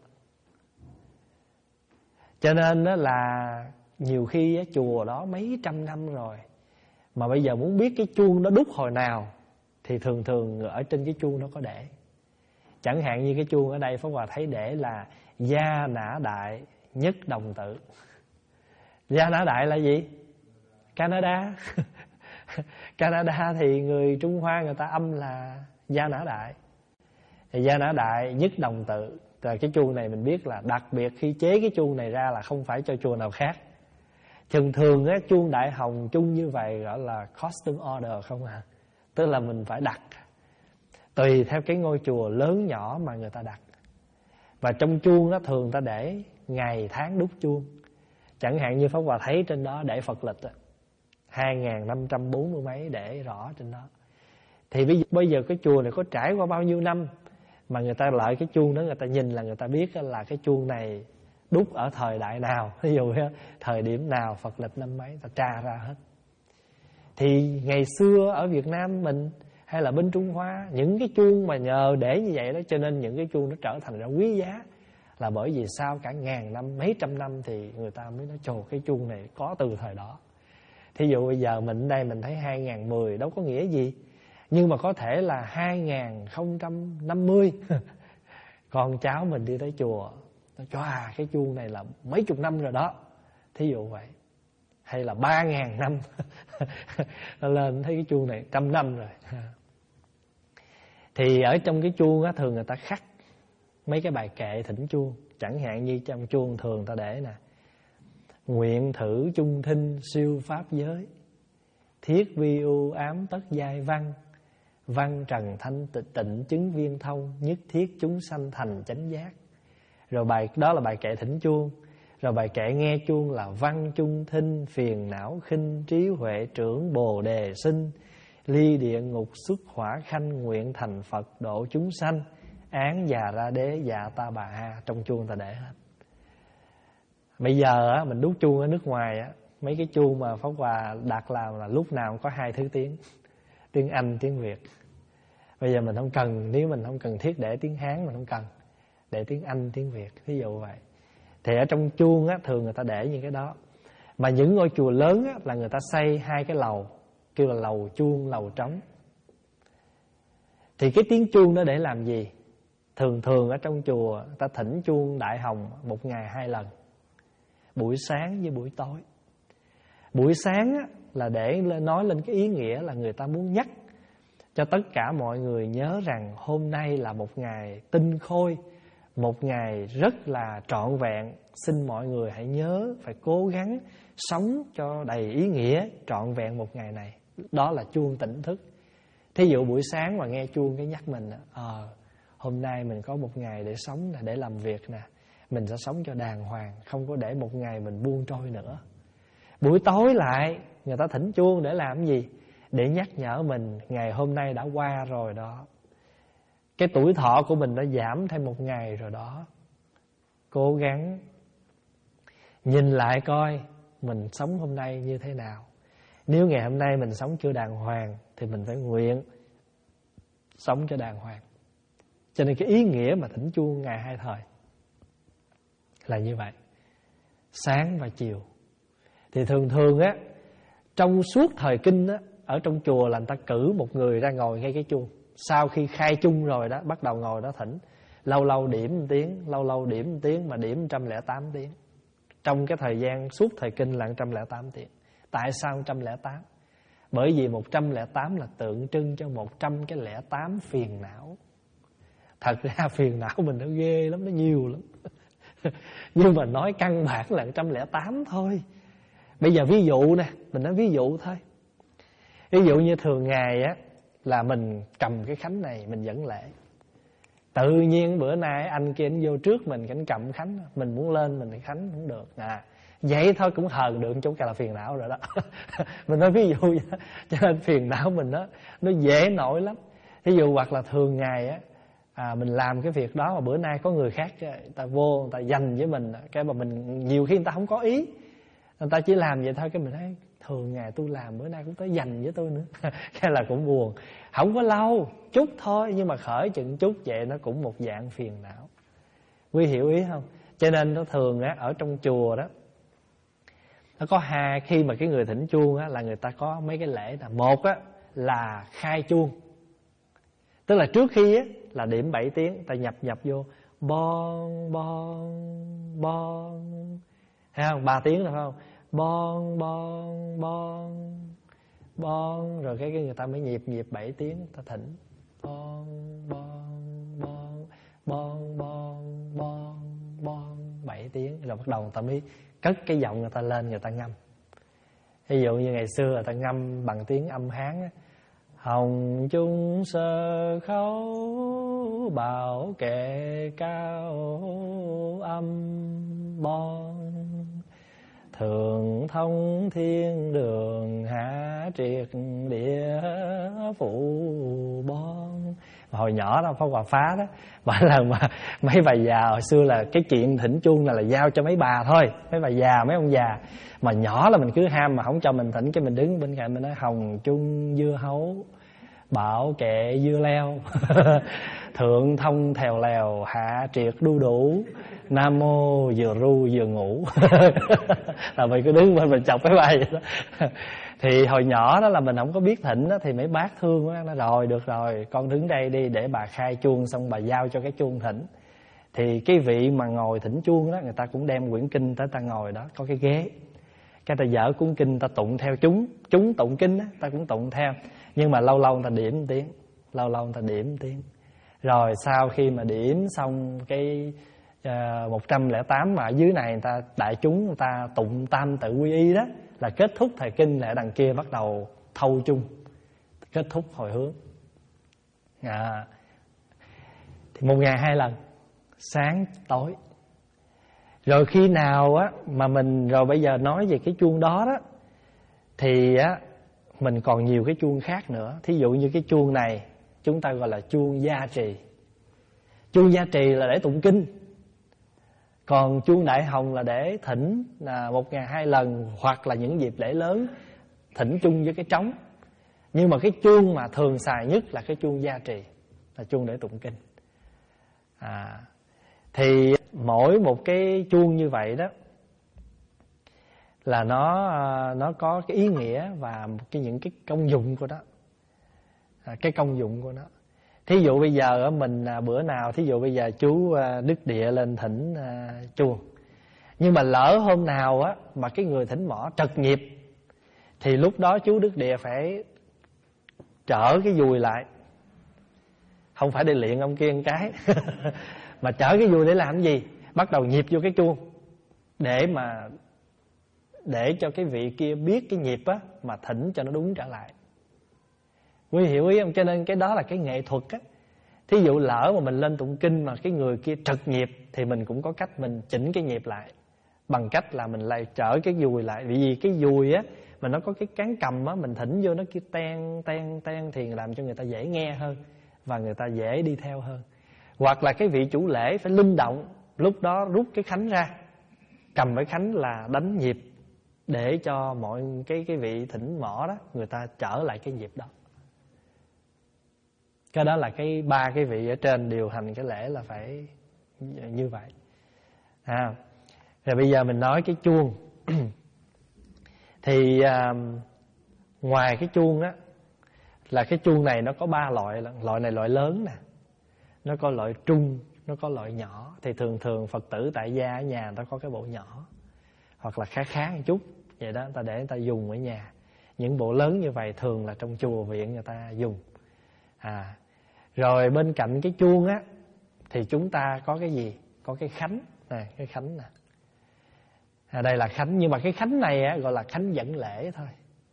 Cho nên đó là nhiều khi á, chùa đó mấy trăm năm rồi, mà bây giờ muốn biết cái chuông đó đúc hồi nào thì thường thường ở trên cái chuông nó có để. Chẳng hạn như cái chuông ở đây Pháp Hòa thấy để là Gia Nã Đại Nhất Đồng Tự. Gia Nã Đại là gì? Canada. Canada thì người Trung Hoa người ta âm là Gia Nã Đại. Thì Gia Nã Đại Nhất Đồng Tự. Rồi cái chuông này mình biết là đặc biệt khi chế cái chuông này ra là không phải cho chùa nào khác. Thường thường á, chuông Đại Hồng Chung như vậy gọi là custom order không à. Tức là mình phải đặt tùy theo cái ngôi chùa lớn nhỏ mà người ta đặt. Và trong chuông đó thường ta để ngày tháng đúc chuông. Chẳng hạn như Pháp Hòa thấy trên đó để Phật lịch hai nghìn năm trăm bốn mươi mấy để rõ trên đó. Thì bây giờ cái chùa này có trải qua bao nhiêu năm mà người ta lợi cái chuông đó, người ta nhìn là người ta biết là cái chuông này đúc ở thời đại nào. Ví dụ thời điểm nào, Phật lịch năm mấy, ta tra ra hết. Thì ngày xưa ở Việt Nam mình hay là bên Trung Hoa, những cái chuông mà nhờ để như vậy đó, cho nên những cái chuông nó trở thành ra quý giá. Là bởi vì sau cả ngàn năm, mấy trăm năm thì người ta mới nói trời, cái chuông này có từ thời đó. Thí dụ bây giờ mình ở đây mình thấy hai nghìn mười đâu có nghĩa gì, nhưng mà có thể là hai nghìn không trăm năm mươi. Con cháu mình đi tới chùa, nó cho à cái chuông này là mấy chục năm rồi đó, thí dụ vậy. Hay là ba ngàn năm. Nó lên thấy cái chuông này trăm năm rồi. Thì ở trong cái chuông á, thường người ta khắc mấy cái bài kệ thỉnh chuông. Chẳng hạn như trong chuông thường ta để nè: nguyện thử chung thinh siêu pháp giới, thiết vi ưu ám tất giai văn, văn trần thanh tịnh chứng viên thông, nhất thiết chúng sanh thành chánh giác. Rồi bài đó là bài kệ thỉnh chuông. Rồi bài kệ nghe chuông là văn chung thinh phiền não khinh, trí huệ trưởng bồ đề sinh, ly địa ngục xuất hỏa khanh, nguyện thành Phật độ chúng sanh, án già ra đế dạ ta bà ha. Trong chuông ta để hết. Bây giờ á, mình đúc chuông ở nước ngoài á, mấy cái chuông mà Pháp Hòa đặt làm là lúc nào cũng có hai thứ tiếng, tiếng Anh, tiếng Việt. Bây giờ mình không cần, nếu mình không cần thiết để tiếng Hán, mình không cần để tiếng Anh, tiếng Việt, ví dụ vậy. Thì ở trong chuông á, thường người ta để những cái đó. Mà những ngôi chùa lớn á, là người ta xây hai cái lầu, kêu là lầu chuông, lầu trống. Thì cái tiếng chuông đó để làm gì? Thường thường ở trong chùa người ta thỉnh chuông Đại Hồng một ngày hai lần, buổi sáng với buổi tối. Buổi sáng á, là để nói lên cái ý nghĩa là người ta muốn nhắc cho tất cả mọi người nhớ rằng hôm nay là một ngày tinh khôi, một ngày rất là trọn vẹn. Xin mọi người hãy nhớ phải cố gắng sống cho đầy ý nghĩa, trọn vẹn một ngày này. Đó là chuông tỉnh thức. Thí dụ buổi sáng mà nghe chuông cái nhắc mình Ờ à, hôm nay mình có một ngày để sống nè, để làm việc nè, mình sẽ sống cho đàng hoàng, không có để một ngày mình buông trôi nữa. Buổi tối lại người ta thỉnh chuông để làm cái gì? Để nhắc nhở mình ngày hôm nay đã qua rồi đó, cái tuổi thọ của mình đã giảm thêm một ngày rồi đó. Cố gắng nhìn lại coi mình sống hôm nay như thế nào. Nếu ngày hôm nay mình sống chưa đàng hoàng thì mình phải nguyện sống cho đàng hoàng. Cho nên cái ý nghĩa mà thỉnh chuông ngày hai thời là như vậy, sáng và chiều. Thì thường thường á, trong suốt thời kinh á, ở trong chùa là người ta cử một người ra ngồi ngay cái chuông. Sau khi khai chung rồi đó, bắt đầu ngồi đó thỉnh. Lâu lâu điểm một tiếng, lâu lâu điểm một tiếng, mà điểm một trăm lẻ tám tiếng. Trong cái thời gian suốt thời kinh là một trăm lẻ tám tiếng. Tại sao một trăm lẻ tám? Bởi vì một trăm lẻ tám là tượng trưng cho một trăm cái lẻ tám phiền não. Thật ra phiền não mình nó ghê lắm, nó nhiều lắm. Nhưng mà nói căn bản là một trăm lẻ tám thôi. Bây giờ ví dụ nè, mình nói ví dụ thôi. Ví dụ như thường ngày á, là mình cầm cái khánh này mình dẫn lễ. Tự nhiên bữa nay anh kia anh vô trước mình, anh cầm khánh, mình muốn lên mình thì khánh không được. À, vậy thôi cũng hờn được chút cái là phiền não rồi đó. Mình nói ví dụ vậy đó. Cho nên phiền não mình đó, nó dễ nổi lắm. Ví dụ hoặc là thường ngày á, à, mình làm cái việc đó mà bữa nay có người khác người ta vô, người ta dành với mình, cái mà mình nhiều khi người ta không có ý, người ta chỉ làm vậy thôi, cái mình thấy thường ngày tôi làm bữa nay cũng tới dành với tôi nữa. Cái là cũng buồn. Không có lâu, chút thôi, nhưng mà khởi chừng chút vậy nó cũng một dạng phiền não. Quý hiểu ý không? Cho nên nó thường á, ở trong chùa đó, nó có hai, khi mà cái người thỉnh chuông á, là người ta có mấy cái lễ là một á, là khai chuông. Tức là trước khi á, là điểm bảy tiếng, ta nhập nhập vô bon bon bon, thấy không? Ba tiếng được không? Bon bon bon bon, rồi cái, cái người ta mới nhịp nhịp bảy tiếng ta thỉnh bon bon bon bon bon bon bon bảy tiếng, rồi bắt đầu người ta mới cất cái giọng người ta lên, người ta ngâm. Ví dụ như ngày xưa người ta ngâm bằng tiếng âm Hán á, hồng chung sơ khấu bảo kệ cao âm bon, thường thông thiên đường hạ triệt địa phủ bon. Mà hồi nhỏ đó Pháp Hòa Phá đó, mỗi lần mà mấy bà già hồi xưa là cái chuyện thỉnh chuông là là giao cho mấy bà thôi, mấy bà già, mấy ông già. Mà nhỏ là mình cứ ham mà không cho mình thỉnh, cái mình đứng bên cạnh mình nói hồng chung dưa hấu bảo kệ dưa leo, thượng thông thèo lèo hạ triệt đu đủ, nam mô vừa ru vừa ngủ. Là mình cứ đứng bên mình chọc cái bài vậy đó. Thì hồi nhỏ đó là mình không có biết thỉnh đó, thì mấy bác thương quá, nói rồi được rồi con đứng đây đi để bà khai chuông, xong bà giao cho cái chuông thỉnh. Thì cái vị mà ngồi thỉnh chuông đó, người ta cũng đem quyển kinh tới ta ngồi đó, có cái ghế, cái ta dở cuốn kinh ta tụng theo chúng, chúng tụng kinh đó, ta cũng tụng theo. Nhưng mà lâu lâu người ta điểm một tiếng, lâu lâu người ta điểm một tiếng. Rồi sau khi mà điểm xong cái uh, một trăm lẻ tám mà ở dưới này người ta đại chúng người ta tụng tam tự quy y đó, là kết thúc thời kinh, lại đằng kia bắt đầu thâu chung, kết thúc hồi hướng. À, thì một ngày hai lần, sáng tối. Rồi khi nào á mà mình, rồi bây giờ nói về cái chuông đó đó, thì á mình còn nhiều cái chuông khác nữa. Thí dụ như cái chuông này chúng ta gọi là chuông gia trì. Chuông gia trì là để tụng kinh. Còn chuông đại hồng là để thỉnh là một ngày hai lần, hoặc là những dịp lễ lớn thỉnh chung với cái trống. Nhưng mà cái chuông mà thường xài nhất là cái chuông gia trì, là chuông để tụng kinh. À, thì mỗi một cái chuông như vậy đó là nó nó có cái ý nghĩa và cái những cái công dụng của nó, à, cái công dụng của nó. Thí dụ bây giờ mình bữa nào, thí dụ bây giờ chú Đức Địa lên thỉnh chuông, nhưng mà lỡ hôm nào á mà cái người thỉnh mõ trật nhịp, thì lúc đó chú Đức Địa phải trở cái dùi lại, không phải để luyện ông kia một cái mà trở cái dùi để làm gì? Bắt đầu nhịp vô cái chuông để mà để cho cái vị kia biết cái nhịp á, mà thỉnh cho nó đúng trở lại. Quý hiểu ý không? Cho nên cái đó là cái nghệ thuật á. Thí dụ lỡ mà mình lên tụng kinh mà cái người kia trật nhịp, thì mình cũng có cách mình chỉnh cái nhịp lại, bằng cách là mình lại trở cái dùi lại. Vì cái dùi á mà nó có cái cán cầm á, mình thỉnh vô nó kia ten ten ten thì làm cho người ta dễ nghe hơn và người ta dễ đi theo hơn. Hoặc là cái vị chủ lễ phải linh động, lúc đó rút cái khánh ra, cầm cái khánh là đánh nhịp để cho mọi cái cái vị thỉnh mõ đó người ta trở lại cái nhịp đó. Cái đó là cái ba cái vị ở trên điều hành cái lễ là phải như vậy. À, rồi bây giờ mình nói cái chuông. Thì à, ngoài cái chuông á, là cái chuông này nó có ba loại. Loại này loại lớn nè, nó có loại trung, nó có loại nhỏ. Thì thường thường Phật tử tại gia ở nhà người ta có cái bộ nhỏ, hoặc là khá khá một chút vậy đó, người ta để người ta dùng ở nhà. Những bộ lớn như vậy thường là trong chùa viện người ta dùng. À, rồi bên cạnh cái chuông á thì chúng ta có cái gì? Có cái khánh. Này cái khánh nè, à, đây là khánh. Nhưng mà cái khánh này á, gọi là khánh dẫn lễ thôi,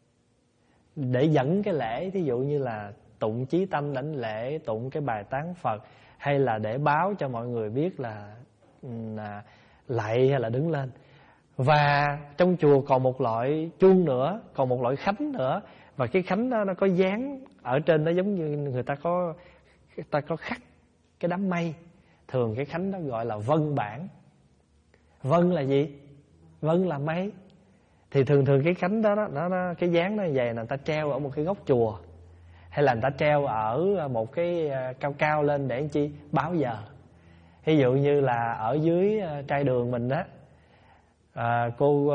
để dẫn cái lễ. Thí dụ như là tụng chí tâm đảnh lễ, tụng cái bài tán Phật, hay là để báo cho mọi người biết là, là lạy hay là đứng lên. Và trong chùa còn một loại chuông nữa, còn một loại khánh nữa. Và cái khánh đó nó có dán ở trên đó, giống như người ta có người ta có khắc cái đám mây. Thường cái khánh đó gọi là vân bản. Vân là gì? Vân là mây. Thì thường thường cái khánh đó, đó nó, nó cái dán nó như vậy, là người ta treo ở một cái góc chùa, hay là người ta treo ở một cái cao cao lên để làm chi? Báo giờ. Ví dụ như là ở dưới trai đường mình đó, à, cô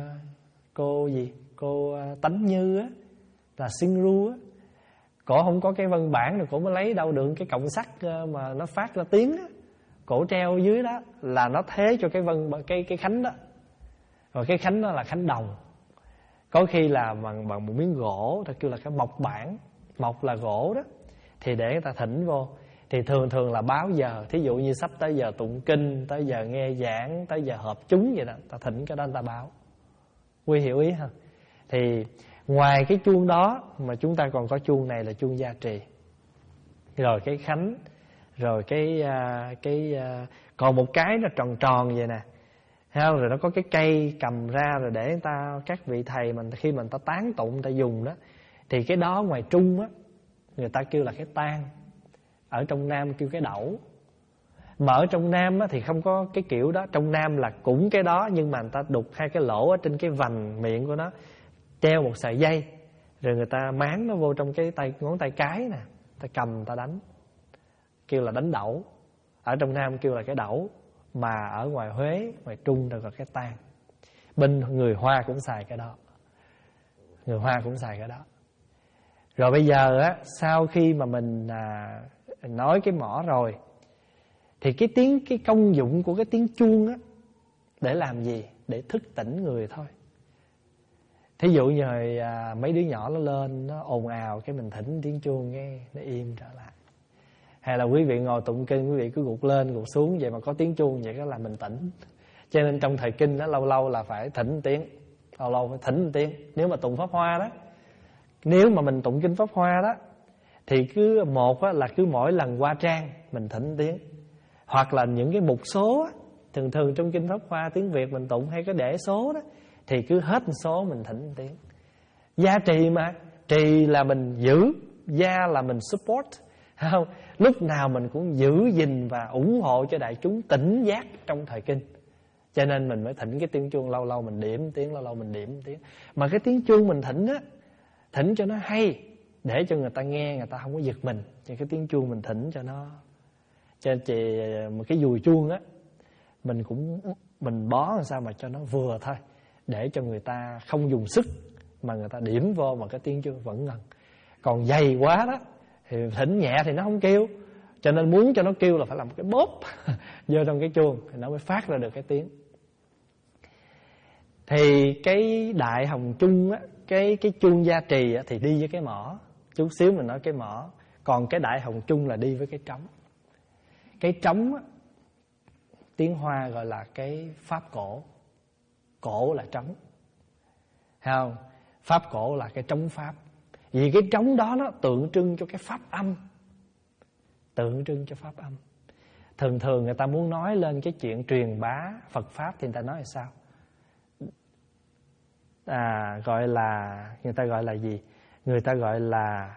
cô gì cô Tánh Như á, là Sinh Ru á, cổ không có cái văn bản rồi cổ mới lấy đâu được cái cọng sắt mà nó phát ra tiếng á, cổ treo dưới đó là nó thế cho cái vân cái cái khánh đó. Và cái khánh đó là khánh đồng, có khi là bằng bằng một miếng gỗ, ta kêu là cái mộc bản. Mộc là gỗ đó, thì để người ta thỉnh vô. Thì thường thường là báo giờ. Thí dụ như sắp tới giờ tụng kinh, tới giờ nghe giảng, tới giờ họp chúng vậy đó, ta thỉnh cái đó người ta báo. Quý hiểu ý ha? Thì ngoài cái chuông đó mà chúng ta còn có chuông này là chuông gia trì, rồi cái khánh, rồi cái cái còn một cái nó tròn tròn vậy nè, thấy không? Rồi nó có cái cây cầm ra, rồi để người ta, các vị thầy mình khi mình ta tán tụng người ta dùng đó. Thì cái đó ngoài Trung á, người ta kêu là cái tang, ở trong Nam kêu cái đẩu. Mà ở trong Nam á, thì không có cái kiểu đó. Trong Nam là cũng cái đó, nhưng mà người ta đục hai cái lỗ ở trên cái vành miệng của nó, treo một sợi dây, rồi người ta máng nó vô trong cái tay, ngón tay cái nè, ta cầm ta đánh, kêu là đánh đẩu. Ở trong Nam kêu là cái đẩu, mà ở ngoài Huế, ngoài Trung là cái tang. Bên người Hoa cũng xài cái đó, người Hoa cũng xài cái đó. Rồi bây giờ á, sau khi mà mình à, nói cái mõ rồi, thì cái tiếng, cái công dụng của cái tiếng chuông á, để làm gì? Để thức tỉnh người thôi. Thí dụ như rồi, à, mấy đứa nhỏ nó lên, nó ồn ào, cái mình thỉnh tiếng chuông, cái nó im trở lại. Hay là quý vị ngồi tụng kinh, quý vị cứ gục lên, gục xuống, vậy mà có tiếng chuông vậy đó là mình tỉnh. Cho nên trong thời kinh đó, lâu lâu là phải thỉnh tiếng, lâu lâu phải thỉnh tiếng. Nếu mà tụng Pháp Hoa đó, nếu mà mình tụng kinh Pháp Hoa đó, thì cứ một á, là cứ mỗi lần qua trang mình thỉnh tiếng. Hoặc là những cái mục số á, thường thường trong kinh Pháp Hoa tiếng Việt mình tụng hay có để số đó, thì cứ hết số mình thỉnh tiếng. Gia trì mà, trì là mình giữ, gia là mình support, không? Lúc nào mình cũng giữ gìn và ủng hộ cho đại chúng tỉnh giác trong thời kinh. Cho nên mình mới thỉnh cái tiếng chuông, lâu lâu mình điểm tiếng, lâu lâu mình điểm tiếng. Mà cái tiếng chuông mình thỉnh á, thỉnh cho nó hay, để cho người ta nghe, người ta không có giật mình. Cho cái tiếng chuông mình thỉnh cho nó, cho chị một cái dùi chuông á, mình cũng mình bó làm sao mà cho nó vừa thôi, để cho người ta không dùng sức, mà người ta điểm vô mà cái tiếng chuông vẫn ngân. Còn dày quá đó thì thỉnh nhẹ thì nó không kêu, cho nên muốn cho nó kêu là phải làm cái bóp vô trong cái chuông thì nó mới phát ra được cái tiếng. Thì cái đại hồng chung á, cái cái chuông gia trì á, thì đi với cái mõ. Chút xíu mình nói cái mõ. Còn cái đại hồng chung là đi với cái trống. Cái trống á, tiếng Hoa gọi là cái pháp cổ. Cổ là trống, thấy không? Pháp cổ là cái trống pháp. Vì cái trống đó nó tượng trưng cho cái pháp âm, tượng trưng cho pháp âm. Thường thường người ta muốn nói lên cái chuyện truyền bá Phật pháp thì người ta nói là sao? À, gọi là, người ta gọi là gì? Người ta gọi là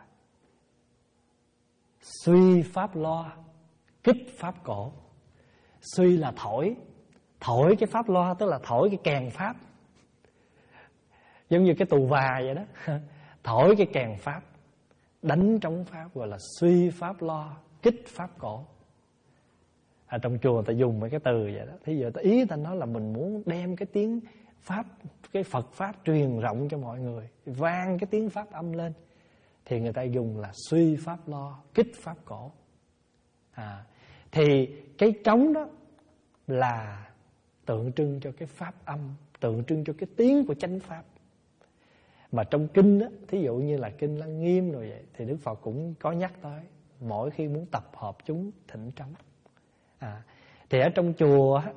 suy pháp loa, kích pháp cổ. Suy là thổi, thổi cái pháp loa tức là thổi cái kèn pháp, giống như cái tù và vậy đó. Thổi cái kèn pháp, đánh trống pháp, gọi là suy pháp loa, kích pháp cổ. À, trong chùa người ta dùng mấy cái từ vậy đó. Thí dụ ta ý ta nói là mình muốn đem cái tiếng pháp, cái Phật pháp truyền rộng cho mọi người, vang cái tiếng pháp âm lên, thì người ta dùng là suy pháp lo, kích pháp cổ. À, thì cái trống đó là tượng trưng cho cái pháp âm, tượng trưng cho cái tiếng của chánh pháp. Mà trong kinh á, thí dụ như là kinh Lăng Nghiêm rồi vậy, thì Đức Phật cũng có nhắc tới mỗi khi muốn tập hợp chúng thỉnh trống. À, thì ở trong chùa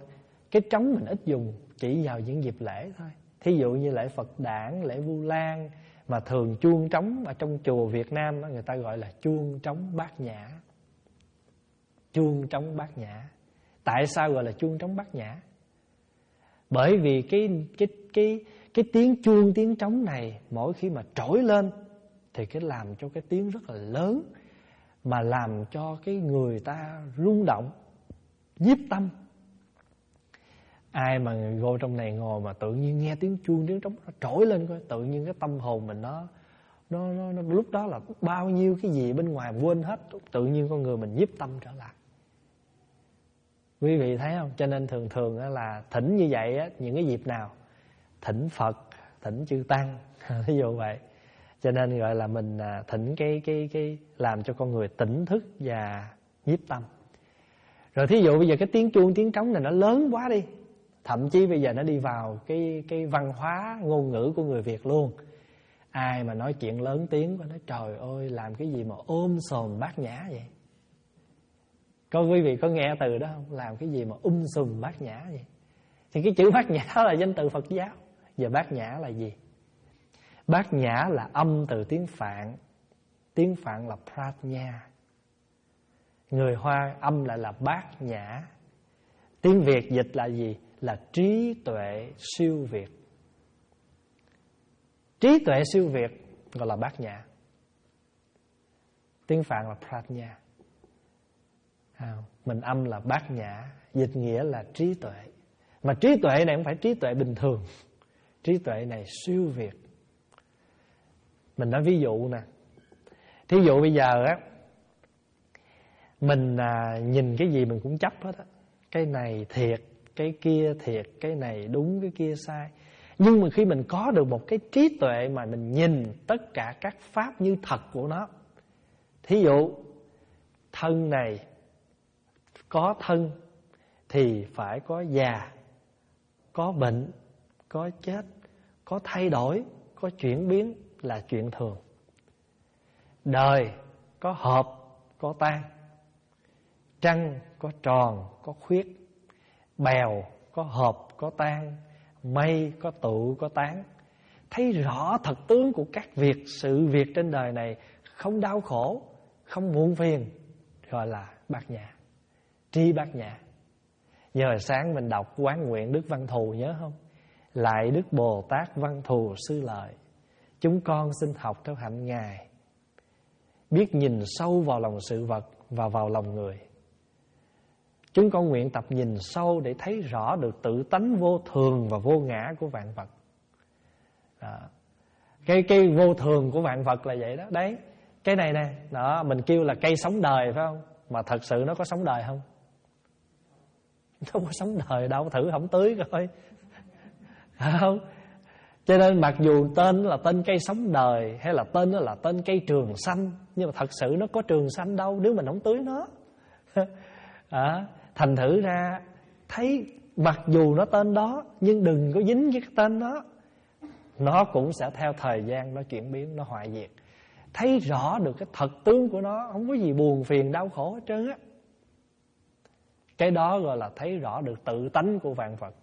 cái trống mình ít dùng, chỉ vào những dịp lễ thôi. Thí dụ như lễ Phật Đản, lễ Vu Lan, mà thường chuông trống ở trong chùa Việt Nam đó, người ta gọi là chuông trống Bát Nhã. Chuông trống Bát Nhã. Tại sao gọi là chuông trống Bát Nhã? Bởi vì cái cái cái cái tiếng chuông, tiếng trống này mỗi khi mà trỗi lên thì cái làm cho cái tiếng rất là lớn, mà làm cho cái người ta rung động, nhiếp tâm. Ai mà ngồi trong này ngồi mà tự nhiên nghe tiếng chuông, tiếng trống nó trỗi lên coi, tự nhiên cái tâm hồn mình nó nó, nó, nó lúc đó là bao nhiêu cái gì bên ngoài quên hết, tự nhiên con người mình nhiếp tâm trở lại. Quý vị thấy không? Cho nên thường thường là thỉnh như vậy á, những cái dịp nào thỉnh Phật, thỉnh chư Tăng, ví dụ vậy. Cho nên gọi là mình thỉnh cái cái cái làm cho con người tỉnh thức và nhiếp tâm. Rồi thí dụ bây giờ cái tiếng chuông, tiếng trống này nó lớn quá đi, thậm chí bây giờ nó đi vào cái cái văn hóa ngôn ngữ của người Việt luôn. Ai mà nói chuyện lớn tiếng quá nói trời ơi, làm cái gì mà ôm sòm bát nhã vậy? Có quý vị có nghe từ đó không? Làm cái gì mà um sùm bát nhã vậy? Thì cái chữ bát nhã đó là danh từ Phật giáo. Giờ bát nhã là gì? Bát nhã là âm từ tiếng Phạn. Tiếng Phạn là prajna. Người Hoa âm lại là bát nhã. Tiếng Việt dịch là gì? Là trí tuệ siêu việt. Trí tuệ siêu việt gọi là bát nhã. Tiếng Phạn là prajna. À, mình âm là bát nhã, dịch nghĩa là trí tuệ. Mà trí tuệ này không phải trí tuệ bình thường, trí tuệ này siêu việt. Mình nói ví dụ nè. Thí dụ bây giờ á, mình à, nhìn cái gì mình cũng chấp hết á. Cái này thiệt, cái kia thiệt, cái này đúng, cái kia sai. Nhưng mà khi mình có được một cái trí tuệ mà mình nhìn tất cả các pháp như thật của nó. Thí dụ thân này, có thân thì phải có già, có bệnh, có chết, có thay đổi, có chuyển biến là chuyện thường. Đời có hợp, có tan. Trăng có tròn, có khuyết. Bèo có hợp, có tan. Mây có tụ, có tán. Thấy rõ thật tướng của các việc, sự việc trên đời này không đau khổ, không muộn phiền, gọi là bát nhã. Tri bát nhã. Giờ sáng mình đọc quán nguyện Đức Văn Thù nhớ không? Lại Đức Bồ Tát Văn Thù sư lợi, chúng con xin học theo hạnh Ngài, biết nhìn sâu vào lòng sự vật và vào lòng người. Chúng con nguyện tập nhìn sâu để thấy rõ được tự tánh vô thường và vô ngã của vạn vật. Đó. Cái, cái vô thường của vạn vật là vậy đó. Đấy, cái này nè, đó, mình kêu là cây sống đời phải không? Mà thật sự nó có sống đời không? Nó không có sống đời đâu, thử không tưới coi. Không? Cho nên mặc dù tên là tên cây sống đời, hay là tên nó là tên cây trường xanh, nhưng mà thật sự nó có trường xanh đâu nếu mình không tưới nó. À, thành thử ra thấy mặc dù nó tên đó, nhưng đừng có dính với cái tên đó. Nó cũng sẽ theo thời gian nó chuyển biến, nó hoại diệt. Thấy rõ được cái thật tướng của nó, không có gì buồn phiền đau khổ hết trơn á. Cái đó gọi là thấy rõ được tự tánh của vạn vật.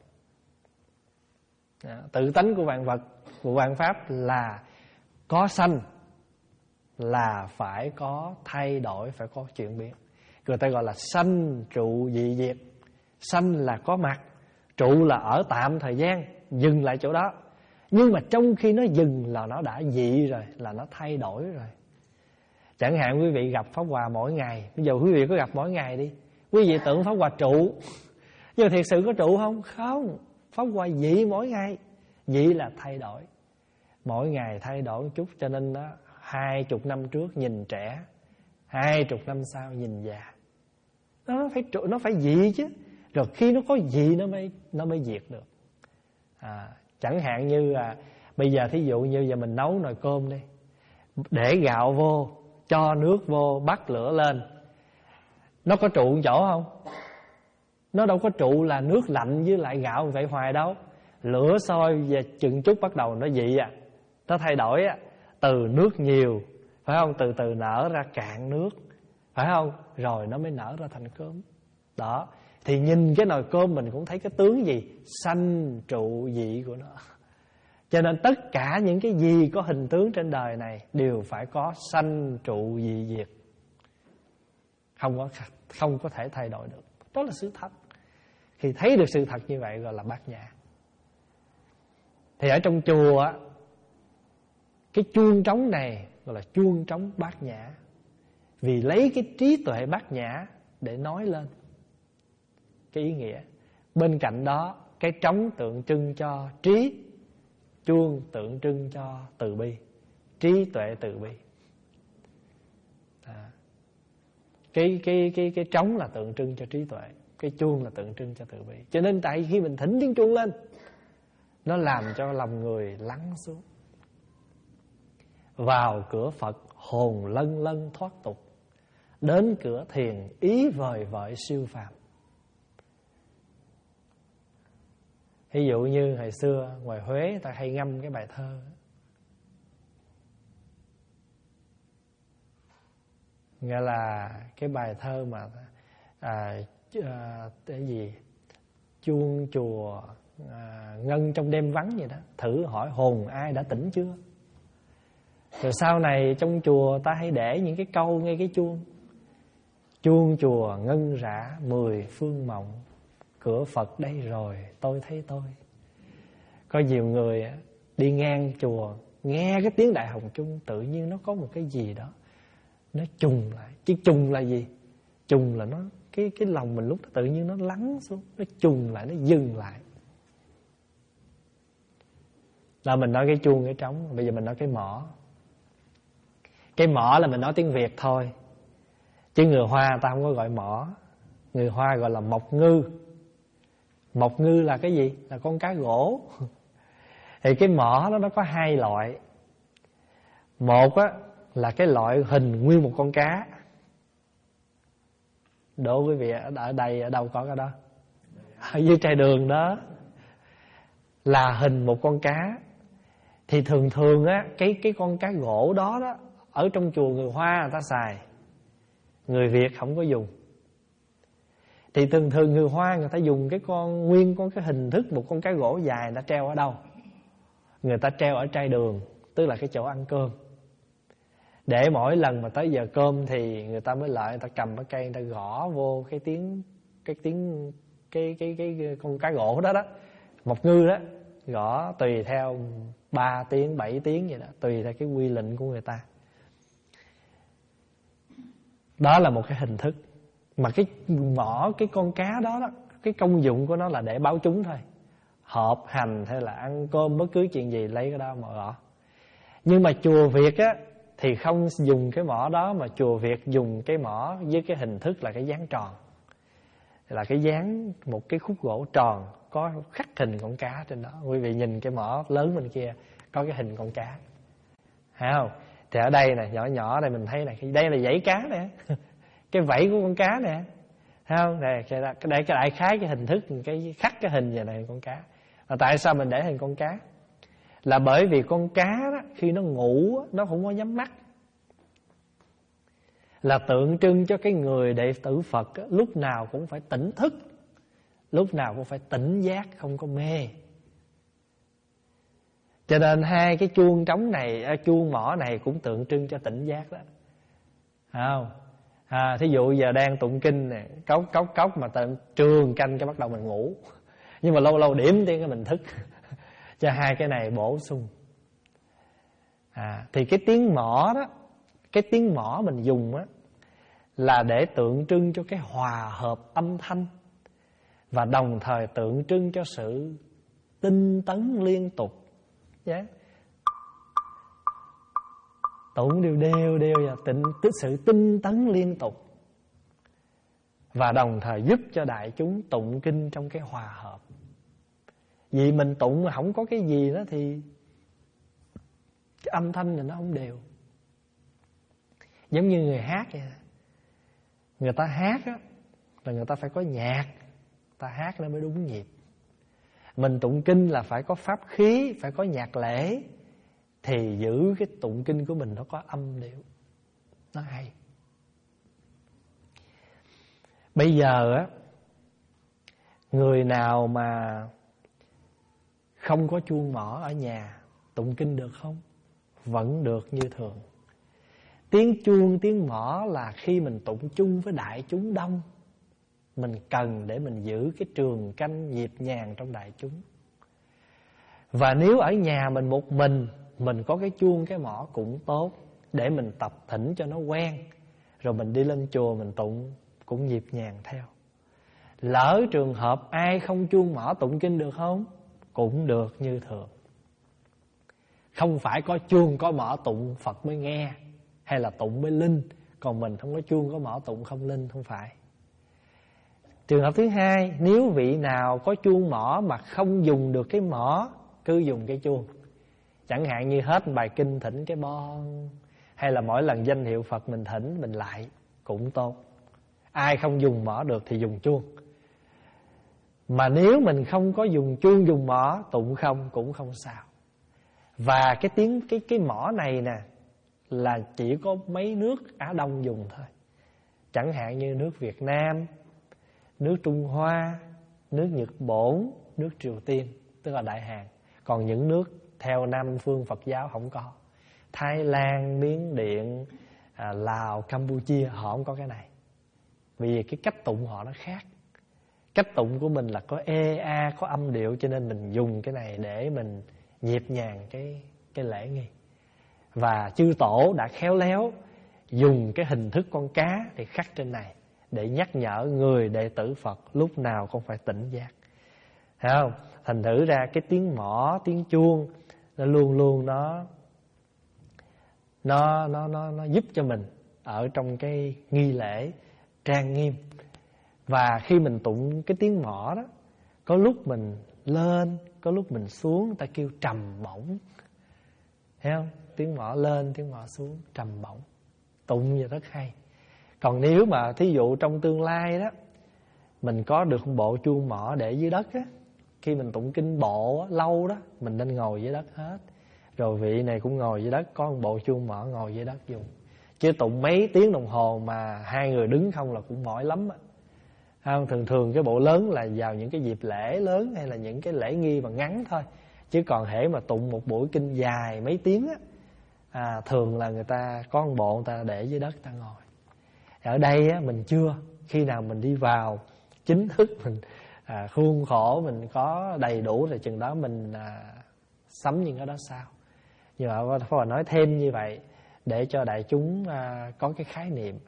Tự tánh của vạn vật, của vạn pháp là có sanh là phải có thay đổi, phải có chuyển biến. Người ta gọi là sanh trụ dị diệt. Sanh là có mặt, trụ là ở tạm thời gian, dừng lại chỗ đó. Nhưng mà trong khi nó dừng là nó đã dị rồi, là nó thay đổi rồi. Chẳng hạn quý vị gặp Pháp Hòa mỗi ngày. Bây giờ quý vị có gặp mỗi ngày đi, quý vị tưởng Pháp Hòa trụ, nhưng mà thiệt sự có trụ không? Không. Pháp Hòa dị mỗi ngày. Dị là thay đổi, mỗi ngày thay đổi một chút. Cho nên đó, hai chục năm trước nhìn trẻ, hai chục năm sau nhìn già. Nó phải trụ, nó phải dị chứ. Rồi khi nó có dị nó mới nó mới diệt được. À, chẳng hạn như à, bây giờ thí dụ như giờ mình nấu nồi cơm đi, để gạo vô, cho nước vô, bắt lửa lên, nó có trụ chỗ không? Nó đâu có trụ là nước lạnh với lại gạo vậy hoài đâu. Lửa sôi và chừng chút bắt đầu nó dị à, nó thay đổi á, từ nước nhiều, phải không? Từ từ nở ra cạn nước, phải không? Rồi nó mới nở ra thành cơm. Đó, thì nhìn cái nồi cơm mình cũng thấy cái tướng gì? Sanh trụ dị của nó. Cho nên tất cả những cái gì có hình tướng trên đời này đều phải có sanh trụ dị diệt, không có không có thể thay đổi được. Đó là sự thật. Khi thấy được sự thật như vậy gọi là bát nhã. Thì ở trong chùa á, cái chuông trống này gọi là chuông trống bát nhã, vì lấy cái trí tuệ bát nhã để nói lên cái ý nghĩa. Bên cạnh đó, cái trống tượng trưng cho trí, chuông tượng trưng cho từ bi, trí tuệ từ bi. À. Cái cái cái cái trống là tượng trưng cho trí tuệ, cái chuông là tượng trưng cho từ bi. Cho nên tại khi mình thỉnh tiếng chuông lên, nó làm cho lòng người lắng xuống. Vào cửa Phật hồn lân lân thoát tục, đến cửa thiền ý vời vợi siêu phàm. Ví dụ như hồi xưa ngoài Huế ta hay ngâm cái bài thơ, nghĩa là cái bài thơ mà à, à, cái gì chuông chùa à, ngân trong đêm vắng vậy đó, thử hỏi hồn ai đã tỉnh chưa. Rồi sau này trong chùa ta hay để những cái câu ngay cái chuông: chuông chùa ngân rã mười phương mộng, cửa Phật đây rồi tôi thấy tôi. Có nhiều người đi ngang chùa nghe cái tiếng đại hồng chung, tự nhiên nó có một cái gì đó nó trùng lại. Chứ trùng là gì? Trùng là nó cái cái lòng mình lúc đó tự nhiên nó lắng xuống, nó trùng lại, nó dừng lại. Là mình nói cái chuông, cái trống. Bây giờ mình nói cái mõ. Cái mõ là mình nói tiếng Việt thôi, chứ người Hoa ta không có gọi mõ. Người Hoa gọi là mộc ngư. Mộc ngư là cái gì? Là con cá gỗ. Thì cái mõ đó nó có hai loại. Một á là cái loại hình nguyên một con cá. Đố quý vị ở đây ở đâu có cái đó? Ở dưới trái đường đó, là hình một con cá. Thì thường thường á cái cái con cá gỗ đó đó ở trong chùa người Hoa người ta xài, người Việt không có dùng. Thì thường thường người Hoa người ta dùng cái con nguyên con cái hình thức một con cá gỗ dài, đã treo ở đâu? Người ta treo ở trai đường, tức là cái chỗ ăn cơm. Để mỗi lần mà tới giờ cơm thì người ta mới lại, người ta cầm cái cây, người ta gõ vô cái tiếng cái tiếng cái cái cái, cái con cá gỗ đó đó, mộc ngư đó, gõ tùy theo ba tiếng, bảy tiếng vậy đó, tùy theo cái quy lệnh của người ta. Đó là một cái hình thức. Mà cái mỏ cái con cá đó đó, cái công dụng của nó là để báo chúng thôi. Họp hành hay là ăn cơm, bất cứ chuyện gì lấy cái đó mà gõ. Nhưng mà chùa Việt á thì không dùng cái mỏ đó, mà chùa Việt dùng cái mỏ với cái hình thức là cái dáng tròn. Là cái dáng một cái khúc gỗ tròn có khắc hình con cá trên đó. Quý vị nhìn cái mỏ lớn bên kia có cái hình con cá, thấy không? Thì ở đây nè, nhỏ nhỏ đây mình thấy này, đây là dãy cá nè, cái vảy của con cá nè, thấy không? Đây cái đây cái đại khái cái hình thức, cái khắc cái hình vậy này con cá. Và tại sao mình để hình con cá? Là bởi vì con cá đó, khi nó ngủ nó không có nhắm mắt, là tượng trưng cho cái người đệ tử Phật đó, lúc nào cũng phải tỉnh thức, lúc nào cũng phải tỉnh giác, không có mê. Cho nên hai cái chuông trống này, chuông mỏ này cũng tượng trưng cho tỉnh giác đó, phải không? À, thí dụ giờ đang tụng kinh nè, cốc cốc cốc mà tận trường canh cái bắt đầu mình ngủ, nhưng mà lâu lâu điểm tiếng cái mình thức. Cho hai cái này bổ sung. À, thì cái tiếng mỏ đó, cái tiếng mỏ mình dùng á là để tượng trưng cho cái hòa hợp âm thanh, và đồng thời tượng trưng cho sự tinh tấn liên tục. Yeah. Tụng đều đều đều và tịnh tức sự tinh tấn liên tục, và đồng thời giúp cho đại chúng tụng kinh trong cái hòa hợp. Vì mình tụng mà không có cái gì đó thì cái âm thanh này nó không đều. Giống như người hát vậy. Người ta hát á là người ta phải có nhạc, người ta hát nó mới đúng nhịp. Mình tụng kinh là phải có pháp khí, phải có nhạc lễ, thì giữ cái tụng kinh của mình nó có âm điệu, nó hay. Bây giờ á Người nào mà không có chuông mỏ ở nhà tụng kinh được không? Vẫn được như thường. Tiếng chuông, tiếng mõ là khi mình tụng chung với đại chúng đông. Mình cần để mình giữ cái trường canh nhịp nhàng trong đại chúng. Và nếu ở nhà mình một mình, mình có cái chuông, cái mõ cũng tốt, để mình tập thỉnh cho nó quen. Rồi mình đi lên chùa mình tụng cũng nhịp nhàng theo. Lỡ trường hợp ai không chuông mõ tụng kinh được không? Cũng được như thường. Không phải có chuông có mõ tụng Phật mới nghe, hay là tụng mới linh, còn mình không có chuông có mõ tụng không linh, không phải. Trường hợp thứ hai, nếu vị nào có chuông mõ mà không dùng được cái mõ, cứ dùng cái chuông. Chẳng hạn như hết bài kinh thỉnh cái bon, hay là mỗi lần danh hiệu Phật mình thỉnh mình lại cũng tốt. Ai không dùng mõ được thì dùng chuông. Mà nếu mình không có dùng chuông dùng mõ, tụng không cũng không sao. Và cái tiếng cái cái mõ này nè là chỉ có mấy nước Á Đông dùng thôi. Chẳng hạn như nước Việt Nam, nước Trung Hoa, nước Nhật Bản, nước Triều Tiên, tức là Đại Hàn. Còn những nước theo Nam phương Phật giáo không có. Thái Lan, Miến Điện, à, Lào, Campuchia họ không có cái này. Vì cái cách tụng họ nó khác. Cách tụng của mình là có ê a, có âm điệu, cho nên mình dùng cái này để mình nhịp nhàng cái, cái lễ nghi. Và chư tổ đã khéo léo dùng cái hình thức con cá để khắc trên này, để nhắc nhở người đệ tử Phật lúc nào cũng phải tỉnh giác. Thấy không? Thành thử ra cái tiếng mõ, tiếng chuông nó luôn luôn nó nó nó nó nó giúp cho mình ở trong cái nghi lễ trang nghiêm. Và khi mình tụng cái tiếng mõ đó, có lúc mình lên, có lúc mình xuống, ta kêu trầm bổng. Thấy không? Tiếng mõ lên, tiếng mõ xuống, trầm bổng. Tụng vậy rất hay. Còn nếu mà thí dụ trong tương lai đó, mình có được một bộ chuông mõ để dưới đất á, khi mình tụng kinh bộ á, lâu đó, mình nên ngồi dưới đất hết. Rồi vị này cũng ngồi dưới đất, có một bộ chuông mõ ngồi dưới đất dùng. Chứ tụng mấy tiếng đồng hồ mà hai người đứng không là cũng mỏi lắm á. Không, thường thường cái bộ lớn là vào những cái dịp lễ lớn hay là những cái lễ nghi mà ngắn thôi. Chứ còn hễ mà tụng một buổi kinh dài mấy tiếng á, à, thường là người ta có một bộ người ta để dưới đất ta ngồi. Ở đây á, mình chưa. Khi nào mình đi vào chính thức, mình à, khuôn khổ mình có đầy đủ rồi chừng đó mình à, sắm những cái đó sau. Nhưng mà Pháp Hòa nói thêm như vậy để cho đại chúng à, có cái khái niệm.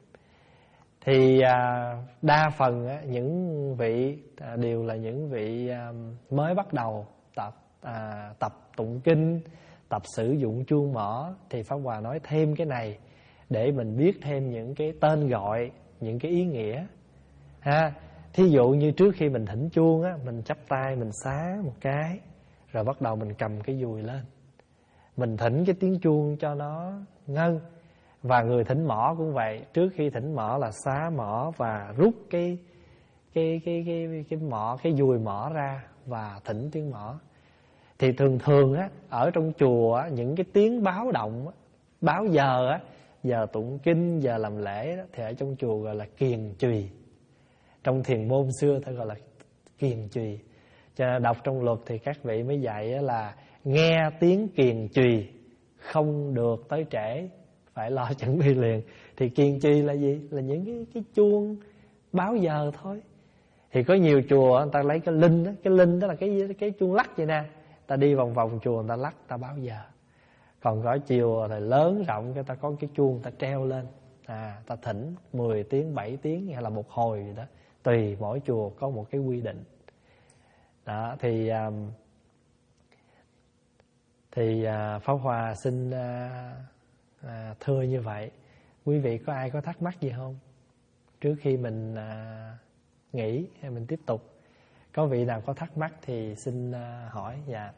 Thì à, đa phần á, những vị à, đều là những vị à, mới bắt đầu tập à, tập tụng kinh, tập sử dụng chuông mõ. Thì Pháp Hòa nói thêm cái này để mình biết thêm những cái tên gọi, những cái ý nghĩa ha. Thí dụ như trước khi mình thỉnh chuông á, mình chắp tay mình xá một cái, rồi bắt đầu mình cầm cái dùi lên, mình thỉnh cái tiếng chuông cho nó ngân. Và người thỉnh mõ cũng vậy, trước khi thỉnh mõ là xá mõ và rút cái cái cái cái cái, cái mõ, cái dùi mõ ra và thỉnh tiếng mõ. Thì thường thường á, ở trong chùa á, những cái tiếng báo động á, báo giờ á, giờ tụng kinh, giờ làm lễ đó, thì ở trong chùa gọi là kiền chùy. Trong thiền môn xưa ta gọi là kiền chùy. Cho nên đọc trong luật thì các vị mới dạy là nghe tiếng kiền chùy không được tới trễ, phải lo chuẩn bị liền. Thì kiền chùy là gì? Là những cái, cái chuông báo giờ thôi. Thì có nhiều chùa người ta lấy cái linh đó, cái linh đó là cái cái chuông lắc vậy nè, ta đi vòng vòng chùa người ta lắc, ta báo giờ. Còn có chùa thì lớn rộng, người ta có cái chuông ta treo lên, à, ta thỉnh mười tiếng, bảy tiếng hay là một hồi gì đó, tùy mỗi chùa có một cái quy định. Đó, thì um, thì uh, Pháp Hòa xin uh, uh, thưa như vậy. Quý vị có ai có thắc mắc gì không? Trước khi mình uh, nghỉ hay mình tiếp tục, có vị nào có thắc mắc thì xin uh, hỏi. Dạ.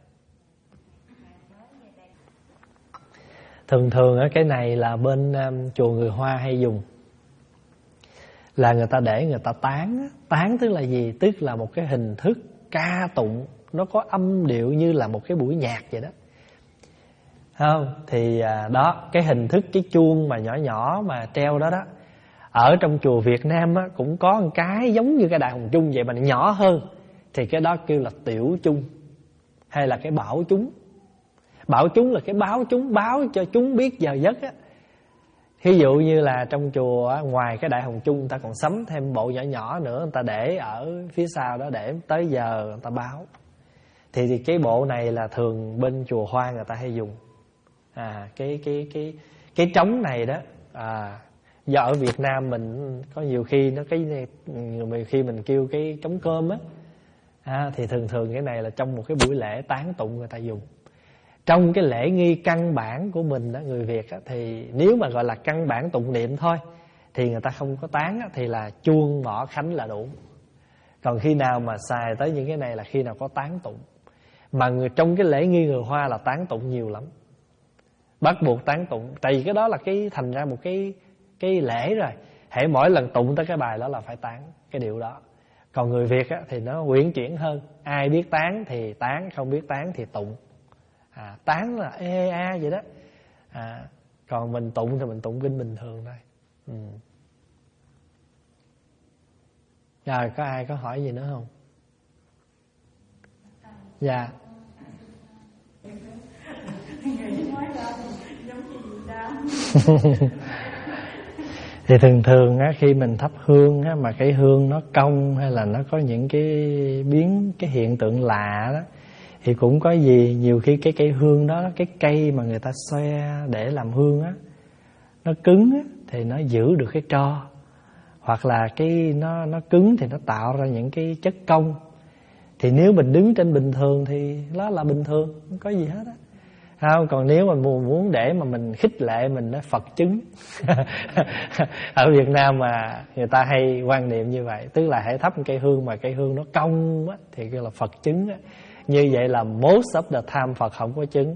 Thường thường ở cái này là bên um, chùa người Hoa hay dùng, là người ta để người ta tán. Tán tức là gì? Tức là một cái hình thức ca tụng, nó có âm điệu như là một cái buổi nhạc vậy đó. Không? Thì à, đó, cái hình thức cái chuông mà nhỏ nhỏ mà treo đó đó, ở trong chùa Việt Nam á, cũng có một cái giống như cái đại hồng chung vậy mà nhỏ hơn. thì cái đó kêu là tiểu chung, hay là cái bảo chúng. Bảo chúng là cái báo chúng, báo cho chúng biết giờ giấc á. Ví dụ như là trong chùa, ngoài cái đại hồng chung, người ta còn sắm thêm bộ nhỏ nhỏ nữa, người ta để ở phía sau đó để tới giờ người ta báo. Thì, thì cái bộ này là thường bên chùa Hoa người ta hay dùng. À, cái cái cái cái trống này đó, à, do ở Việt Nam mình có nhiều khi nó cái nhiều khi mình kêu cái trống cơm á, à, thì thường thường cái này là trong một cái buổi lễ tán tụng người ta dùng. Trong cái lễ nghi căn bản của mình đó, người Việt á, thì nếu mà gọi là căn bản tụng niệm thôi thì người ta không có tán á, thì là chuông mõ khánh là đủ. Còn khi nào mà xài tới những cái này là khi nào có tán tụng. Mà người trong cái lễ nghi người Hoa là tán tụng nhiều lắm, bắt buộc tán tụng. Tại vì cái đó là cái thành ra một cái cái lễ rồi, hễ mỗi lần tụng tới cái bài đó là phải tán cái điệu đó. Còn người Việt á, thì nó uyển chuyển hơn, ai biết tán thì tán, không biết tán thì tụng. À, tán là ê a vậy đó. À, còn mình tụng thì mình tụng kinh bình thường thôi. Ừ. Rồi có ai có hỏi gì nữa không? Dạ. Thì thường thường á, khi mình thắp hương á, mà cái hương nó cong hay là nó có những cái biến, cái hiện tượng lạ đó, thì cũng có gì, nhiều khi cái cây hương đó, cái cây mà người ta xoe để làm hương á, nó cứng á, thì nó giữ được cái tro. Hoặc là cái nó nó cứng thì nó tạo ra những cái chất cong. Thì nếu mình đứng trên bình thường thì đó là bình thường, không có gì hết á. Không, còn nếu mà muốn để mà mình khích lệ mình nói Phật chứng. Ở Việt Nam mà người ta hay quan niệm như vậy, tức là hãy thắp một cây hương mà cây hương nó cong á, thì kêu là Phật chứng á. Như vậy là most of the time Phật không có chứng.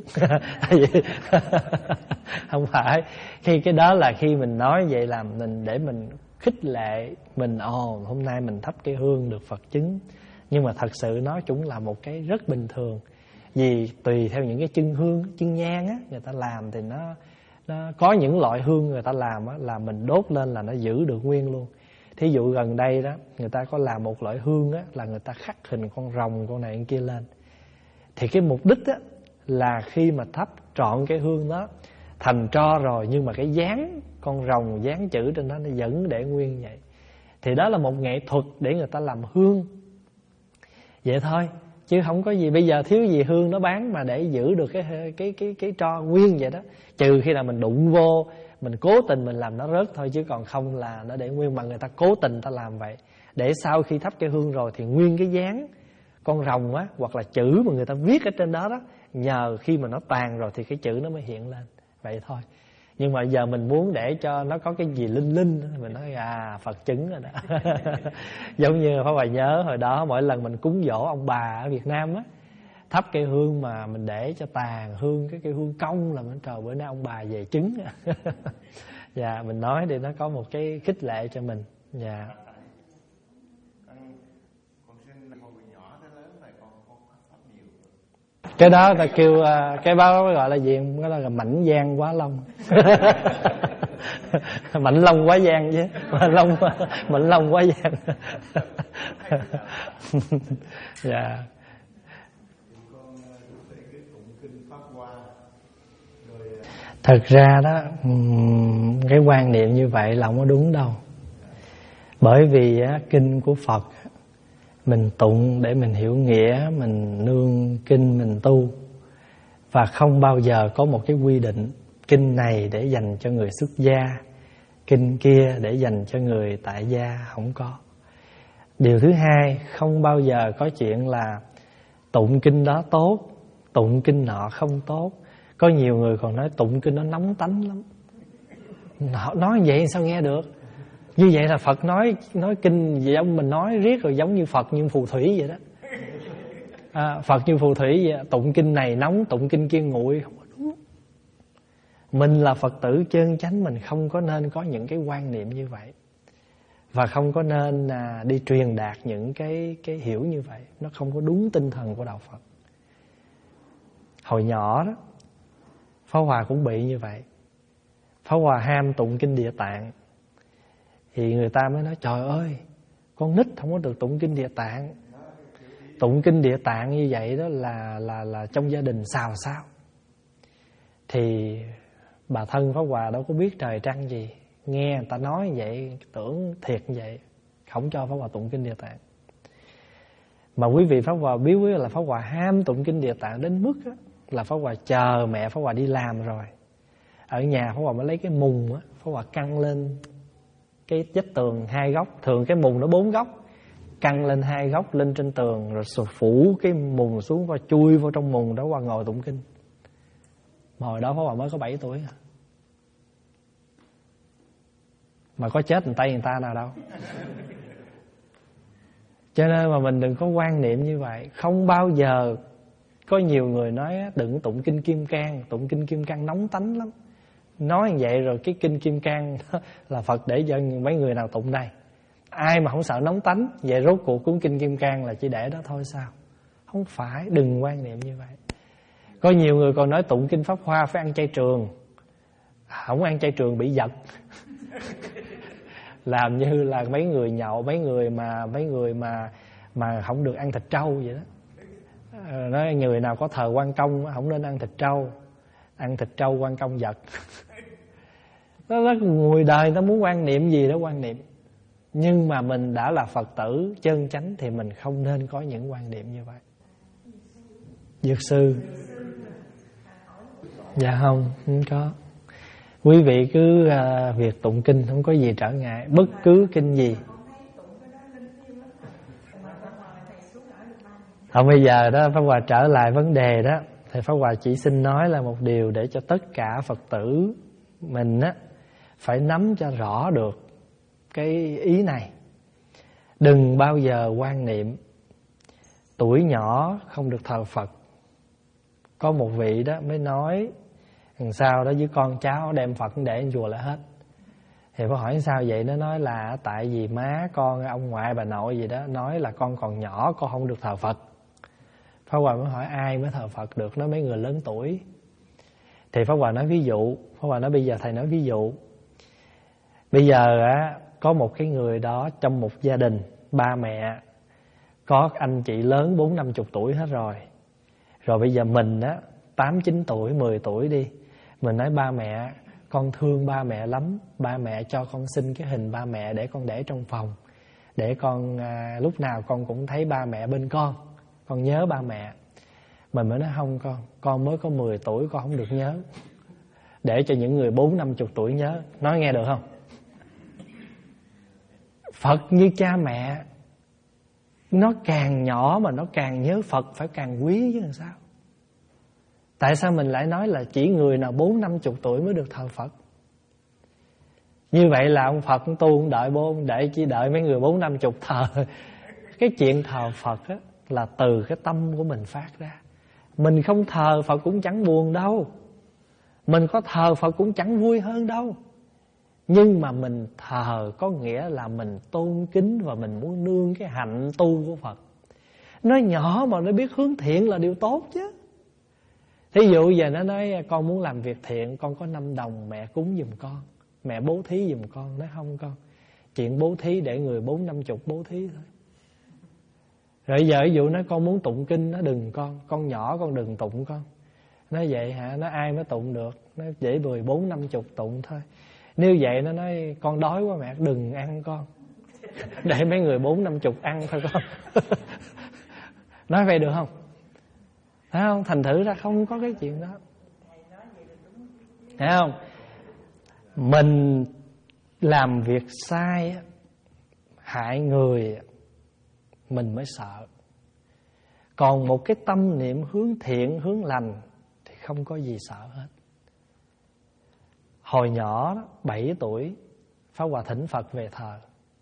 Không phải. Khi cái đó là khi mình nói vậy là mình để mình khích lệ mình, ồ hôm nay mình thắp cây hương được Phật chứng. Nhưng mà thật sự nó cũng là một cái rất bình thường. Vì tùy theo những cái chân hương, chân nhang á, người ta làm thì nó, nó có những loại hương người ta làm á, là mình đốt lên là nó giữ được nguyên luôn. Thí dụ gần đây đó, người ta có làm một loại hương á, là người ta khắc hình con rồng, con này con kia lên. Thì cái mục đích á, là khi mà thắp trọn cái hương đó thành tro rồi, nhưng mà cái dáng con rồng, dáng chữ trên đó nó vẫn để nguyên vậy. Thì đó là một nghệ thuật để người ta làm hương. Vậy thôi, chứ không có gì. Bây giờ thiếu gì hương nó bán mà để giữ được cái cái cái cái tro nguyên vậy đó. Trừ khi nào mình đụng vô, mình cố tình mình làm nó rớt thôi, chứ còn không là nó để nguyên. Mà người ta cố tình ta làm vậy để sau khi thắp cái hương rồi thì nguyên cái dáng con rồng á, hoặc là chữ mà người ta viết ở trên đó đó, nhờ khi mà nó tàn rồi thì cái chữ nó mới hiện lên. Vậy thôi. Nhưng mà giờ mình muốn để cho nó có cái gì linh linh, mình nói à Phật chứng rồi đó. Giống như Pháp Hòa nhớ hồi đó mỗi lần mình cúng dỗ ông bà ở Việt Nam á, thắp cây hương mà mình để cho tàn hương, cái cây hương cong là mình trời bữa nay ông bà về chứng. Dạ, mình nói để nó có một cái khích lệ cho mình. Dạ. Cái đó ta kêu, cái báo gọi là gì? Cái đó là mảnh giang quá long. Mạnh long quá giang chứ. Mạnh long, mạnh long quá giang. Dạ. Thật ra đó, cái quan niệm như vậy là không có đúng đâu. Bởi vì kinh của Phật mình tụng để mình hiểu nghĩa, mình nương kinh mình tu. Và không bao giờ có một cái quy định kinh này để dành cho người xuất gia, kinh kia để dành cho người tại gia, không có. Điều thứ hai, không bao giờ có chuyện là tụng kinh đó tốt, tụng kinh nọ không tốt. Có nhiều người còn nói tụng kinh nó nóng tánh lắm. Nói vậy sao nghe được? Như vậy là Phật nói nói kinh giống mình nói riết rồi, giống như Phật như phù thủy vậy đó. À, Phật như phù thủy vậy, tụng kinh này nóng, tụng kinh kia nguội, không có đúng. Mình là Phật tử chân chánh, mình không có nên có những cái quan niệm như vậy. Và không có nên à, đi truyền đạt những cái, cái hiểu như vậy. Nó không có đúng tinh thần của Đạo Phật. Hồi nhỏ đó, Pháp Hòa cũng bị như vậy. Pháp Hòa ham tụng kinh Địa Tạng. Thì người ta mới nói trời ơi, con nít không có được tụng kinh Địa Tạng. tụng kinh Địa Tạng như vậy đó là là là trong gia đình xào xao. Thì bà thân Pháp Hòa đâu có biết trời trăng gì, nghe người ta nói như vậy tưởng thiệt như vậy, không cho Pháp Hòa tụng kinh Địa Tạng. Mà quý vị Pháp Hòa biết quý là Pháp Hòa ham tụng kinh Địa Tạng đến mức á, là Pháp Hòa chờ mẹ Pháp Hòa đi làm rồi, ở nhà Pháp Hòa mới lấy cái mùng á, Pháp Hòa căng lên cái vách tường hai góc, thường cái mùng nó bốn góc, căng lên hai góc lên trên tường, rồi phủ cái mùng xuống và chui vào trong mùng đó qua ngồi tụng kinh. Mà hồi đó Pháp Hòa mới có bảy tuổi, mà có chết tay người ta nào đâu. Cho nên mà mình đừng có quan niệm như vậy. Không bao giờ, có nhiều người nói đừng tụng kinh Kim Cang, tụng kinh Kim Cang nóng tánh lắm. Nói như vậy rồi cái kinh Kim Cang là Phật để cho mấy người nào tụng đây. Ai mà không sợ nóng tánh, vậy rốt cuộc cuốn kinh Kim Cang là chỉ để đó thôi sao? Không phải, đừng quan niệm như vậy. Có nhiều người còn nói tụng kinh Pháp Hoa phải ăn chay trường. Không ăn chay trường bị giật. Làm như là mấy người nhậu, mấy người mà mấy người mà mà không được ăn thịt trâu vậy đó. Nói người nào có thờ Quan Công không nên ăn thịt trâu, ăn thịt trâu Quan Công giật. Đó là người đời ta muốn quan niệm gì đó quan niệm. Nhưng mà mình đã là Phật tử chân chánh thì mình không nên có những quan niệm như vậy. Dược sư. Dạ không, không có. Quý vị cứ uh, việc tụng kinh không có gì trở ngại, bất cứ kinh gì. Không, bây giờ đó Pháp Hòa trở lại vấn đề đó, thì Pháp Hòa chỉ xin nói là một điều để cho tất cả Phật tử mình á phải nắm cho rõ được cái ý này. Đừng bao giờ quan niệm tuổi nhỏ không được thờ Phật. Có một vị đó mới nói đằng sau đó với con cháu đem Phật để chùa lại hết. Thì có hỏi sao vậy? Nó nói là tại vì má con, ông ngoại, bà nội gì đó nói là con còn nhỏ, con không được thờ Phật. Pháp Hòa mới hỏi ai mới thờ Phật được? Nói mấy người lớn tuổi. Thì Pháp Hòa nói ví dụ. Pháp Hòa nói bây giờ thầy nói ví dụ. Bây giờ á, có một cái người đó trong một gia đình, ba mẹ, có anh chị lớn bốn năm chục tuổi hết rồi. Rồi bây giờ mình á, tám chín tuổi, mười tuổi đi. Mình nói ba mẹ, con thương ba mẹ lắm. Ba mẹ cho con xin cái hình ba mẹ để con để trong phòng. Để con à, lúc nào con cũng thấy ba mẹ bên con. Con nhớ ba mẹ. Mình mới nói không con, con mới có mười tuổi con không được nhớ. Để cho những người bốn năm chục tuổi nhớ. Nói nghe được không? Phật như cha mẹ, nó càng nhỏ mà nó càng nhớ Phật phải càng quý chứ làm sao? Tại sao mình lại nói là chỉ người nào bốn năm chục tuổi mới được thờ Phật? Như vậy là ông Phật tu không đợi bố, để chỉ đợi mấy người bốn năm chục thờ. Cái chuyện thờ Phật á, là từ cái tâm của mình phát ra. Mình không thờ Phật cũng chẳng buồn đâu. Mình có thờ Phật cũng chẳng vui hơn đâu. Nhưng mà mình thờ có nghĩa là mình tôn kính và mình muốn nương cái hạnh tu của Phật. Nó nhỏ mà nó biết hướng thiện là điều tốt chứ. Thí dụ giờ nó nói con muốn làm việc thiện, con có năm đồng mẹ cúng giùm con, mẹ bố thí giùm con. Nói không con, chuyện bố thí để người bốn năm chục bố thí thôi. Rồi giờ ví dụ nói con muốn tụng kinh, nó đừng con, con nhỏ con đừng tụng con. Nói vậy hả? Nó ai mới tụng được? Nó dễ mười bốn năm chục tụng thôi. Nếu vậy nó nói con đói quá mẹ, đừng ăn con. Để mấy người bốn năm chục ăn thôi con. Nói vậy được không? Thấy không? Thành thử ra không có cái chuyện đó. Thấy không? Mình làm việc sai, hại người, mình mới sợ. Còn một cái tâm niệm hướng thiện, hướng lành thì không có gì sợ hết. Hồi nhỏ đó, bảy tuổi, Pháp Hòa thỉnh Phật về thờ.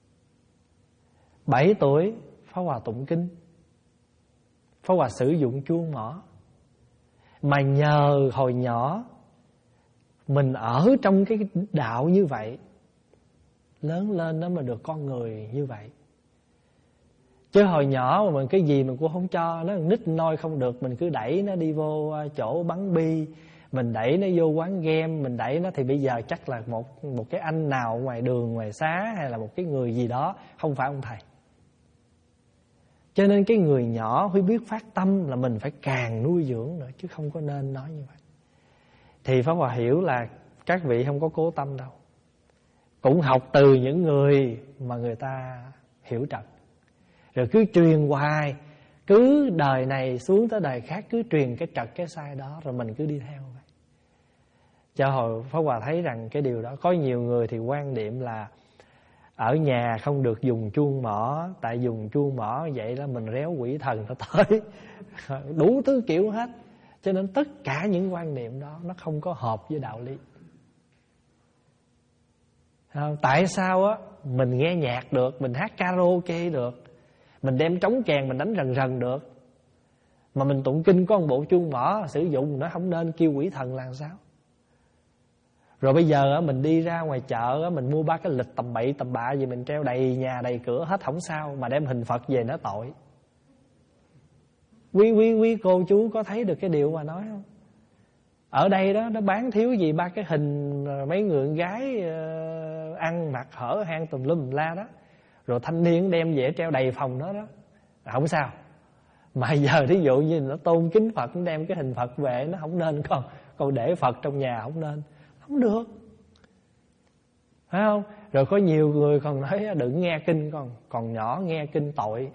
Bảy tuổi, Pháp Hòa tụng kinh. Pháp Hòa sử dụng chuông mỏ. Mà nhờ hồi nhỏ mình ở trong cái đạo như vậy, lớn lên đó mà được con người như vậy. Chứ hồi nhỏ mà mình cái gì mình cũng không cho. Nó nít noi không được, mình cứ đẩy nó đi vô chỗ bắn bi, mình đẩy nó vô quán game, mình đẩy nó thì bây giờ chắc là một một cái anh nào ngoài đường, ngoài xá, hay là một cái người gì đó, không phải ông thầy. Cho nên cái người nhỏ phải biết phát tâm là mình phải càng nuôi dưỡng nữa, chứ không có nên nói như vậy. Thì Pháp Hòa hiểu là các vị không có cố tâm đâu, cũng học từ những người mà người ta hiểu trật, rồi cứ truyền hoài, cứ đời này xuống tới đời khác cứ truyền cái trật cái sai đó, rồi mình cứ đi theo vậy. Cho hồi Pháp Hòa thấy rằng cái điều đó, có nhiều người thì quan niệm là ở nhà không được dùng chuông mỏ, tại dùng chuông mỏ vậy đó mình réo quỷ thần nó tới. Đủ thứ kiểu hết. Cho nên tất cả những quan niệm đó nó không có hợp với đạo lý. Tại sao á mình nghe nhạc được, mình hát karaoke được, mình đem trống kèn mình đánh rần rần được, mà mình tụng kinh có một bộ chuông mỏ sử dụng, nó không nên kêu quỷ thần là sao? Rồi bây giờ mình đi ra ngoài chợ, mình mua ba cái lịch tầm bậy tầm bạ gì mình treo đầy nhà đầy cửa hết không sao, mà đem hình Phật về nó tội. Quý quý quý cô chú có thấy được cái điều mà nói không? Ở đây đó nó bán thiếu gì ba cái hình mấy người con gái uh, ăn mặc hở hang tùm lum la đó, rồi thanh niên đem về treo đầy phòng đó đó, không sao. Mà giờ thí dụ như nó tôn kính Phật, nó đem cái hình Phật về, nó không nên. Còn còn để Phật trong nhà không nên, không được, phải không? Rồi có nhiều người còn nói đừng nghe kinh, con còn nhỏ nghe kinh tội.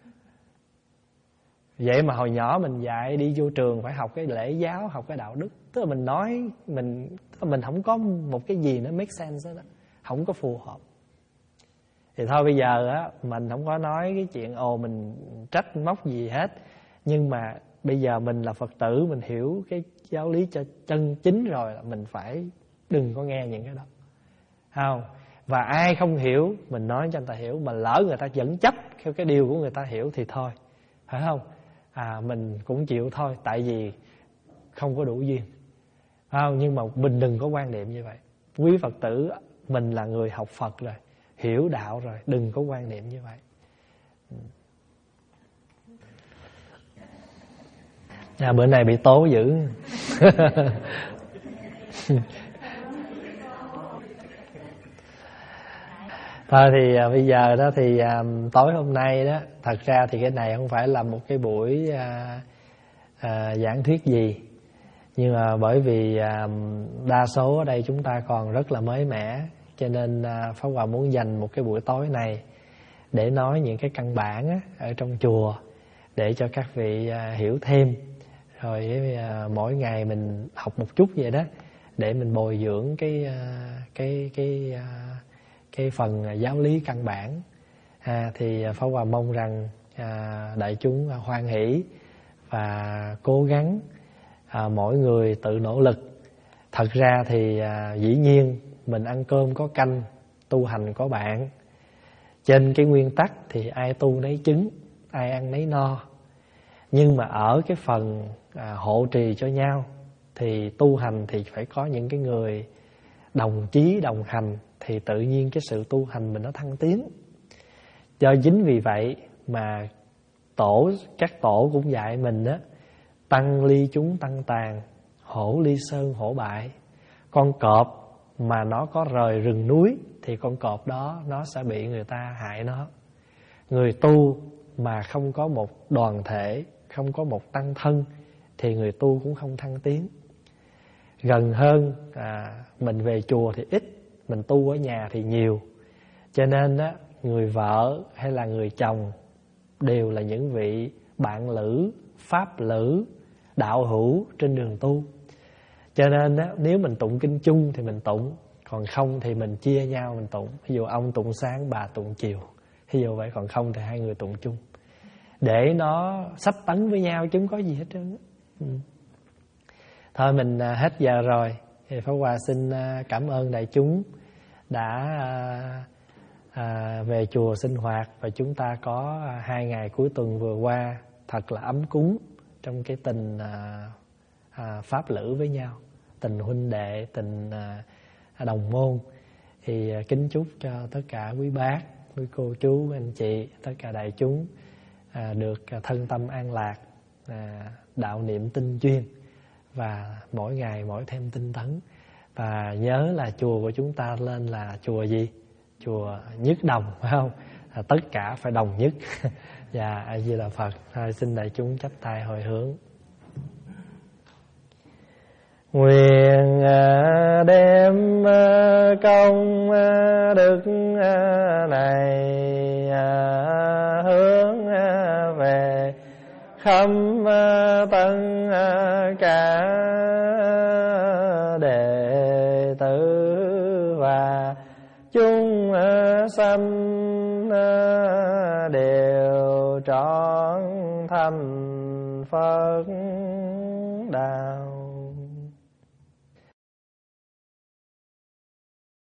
Vậy mà hồi nhỏ mình dạy đi vô trường phải học cái lễ giáo, học cái đạo đức. Tức là mình nói mình mình không có một cái gì nó make sense đó, không có phù hợp. Thì thôi bây giờ á mình không có nói cái chuyện ồ mình trách móc gì hết, nhưng mà bây giờ mình là Phật tử, mình hiểu cái giáo lý cho chân chính rồi, là mình phải đừng có nghe những cái đó, không? Và ai không hiểu mình nói cho người ta hiểu, mà lỡ người ta vẫn chấp theo cái điều của người ta hiểu thì thôi, phải không? À mình cũng chịu thôi, tại vì không có đủ duyên, phải không? Nhưng mà mình đừng có quan niệm như vậy. Quý Phật tử mình là người học Phật rồi, hiểu đạo rồi, đừng có quan niệm như vậy. À, bữa nay bị tố dữ. Thôi thì à, bây giờ đó thì à, tối hôm nay đó, thật ra thì cái này không phải là một cái buổi à, à, giảng thuyết gì, nhưng mà bởi vì à, đa số ở đây chúng ta còn rất là mới mẻ, cho nên à, Pháp Hòa muốn dành một cái buổi tối này để nói những cái căn bản á, ở trong chùa, để cho các vị à, hiểu thêm. Rồi à, mỗi ngày mình học một chút vậy đó, để mình bồi dưỡng cái à, cái cái à, cái phần giáo lý căn bản. À, thì Pháp Hòa mong rằng à, đại chúng hoan hỷ và cố gắng, à, mỗi người tự nỗ lực. Thật ra thì à, dĩ nhiên mình ăn cơm có canh, tu hành có bạn. Trên cái nguyên tắc thì ai tu nấy chứng, ai ăn nấy no. Nhưng mà ở cái phần à, hộ trì cho nhau thì tu hành thì phải có những cái người đồng chí đồng hành, thì tự nhiên cái sự tu hành mình nó thăng tiến. Do chính vì vậy mà tổ các tổ cũng dạy mình á, tăng ly chúng tăng tàn, hổ ly sơn hổ bại. Con cọp mà nó có rời rừng núi thì con cọp đó nó sẽ bị người ta hại nó. Người tu mà không có một đoàn thể, không có một tăng thân thì người tu cũng không thăng tiến. Gần hơn à, mình về chùa thì ít, mình tu ở nhà thì nhiều. Cho nên á, người vợ hay là người chồng đều là những vị bạn lữ, pháp lữ, đạo hữu trên đường tu. Cho nên á, nếu mình tụng kinh chung thì mình tụng, còn không thì mình chia nhau mình tụng. Ví dụ ông tụng sáng, bà tụng chiều, ví dụ vậy. Còn không thì hai người tụng chung, để nó sách tấn với nhau chứ không có gì hết trơn. Ừ. Thôi mình à, hết giờ rồi thì Pháp Hòa xin à, cảm ơn đại chúng đã à, à, về chùa sinh hoạt, và chúng ta có à, hai ngày cuối tuần vừa qua thật là ấm cúng trong cái tình à, à, pháp lữ với nhau, tình huynh đệ, tình à, đồng môn. Thì à, kính chúc cho tất cả quý bác, quý cô chú, anh chị, tất cả đại chúng à, được à, thân tâm an lạc, à, đạo niệm tinh chuyên, và mỗi ngày mỗi thêm tinh tấn. Và nhớ là chùa của chúng ta lên là chùa gì? Chùa Nhất Đồng, phải không? à, tất cả phải đồng nhất. Dạ, A Di Đà Phật. Thôi xin đại chúng chắp tay hồi hướng. Nguyện đem công đức này hướng về khắp tất cả đệ tử và chúng sanh đều trọn thành Phật đạo.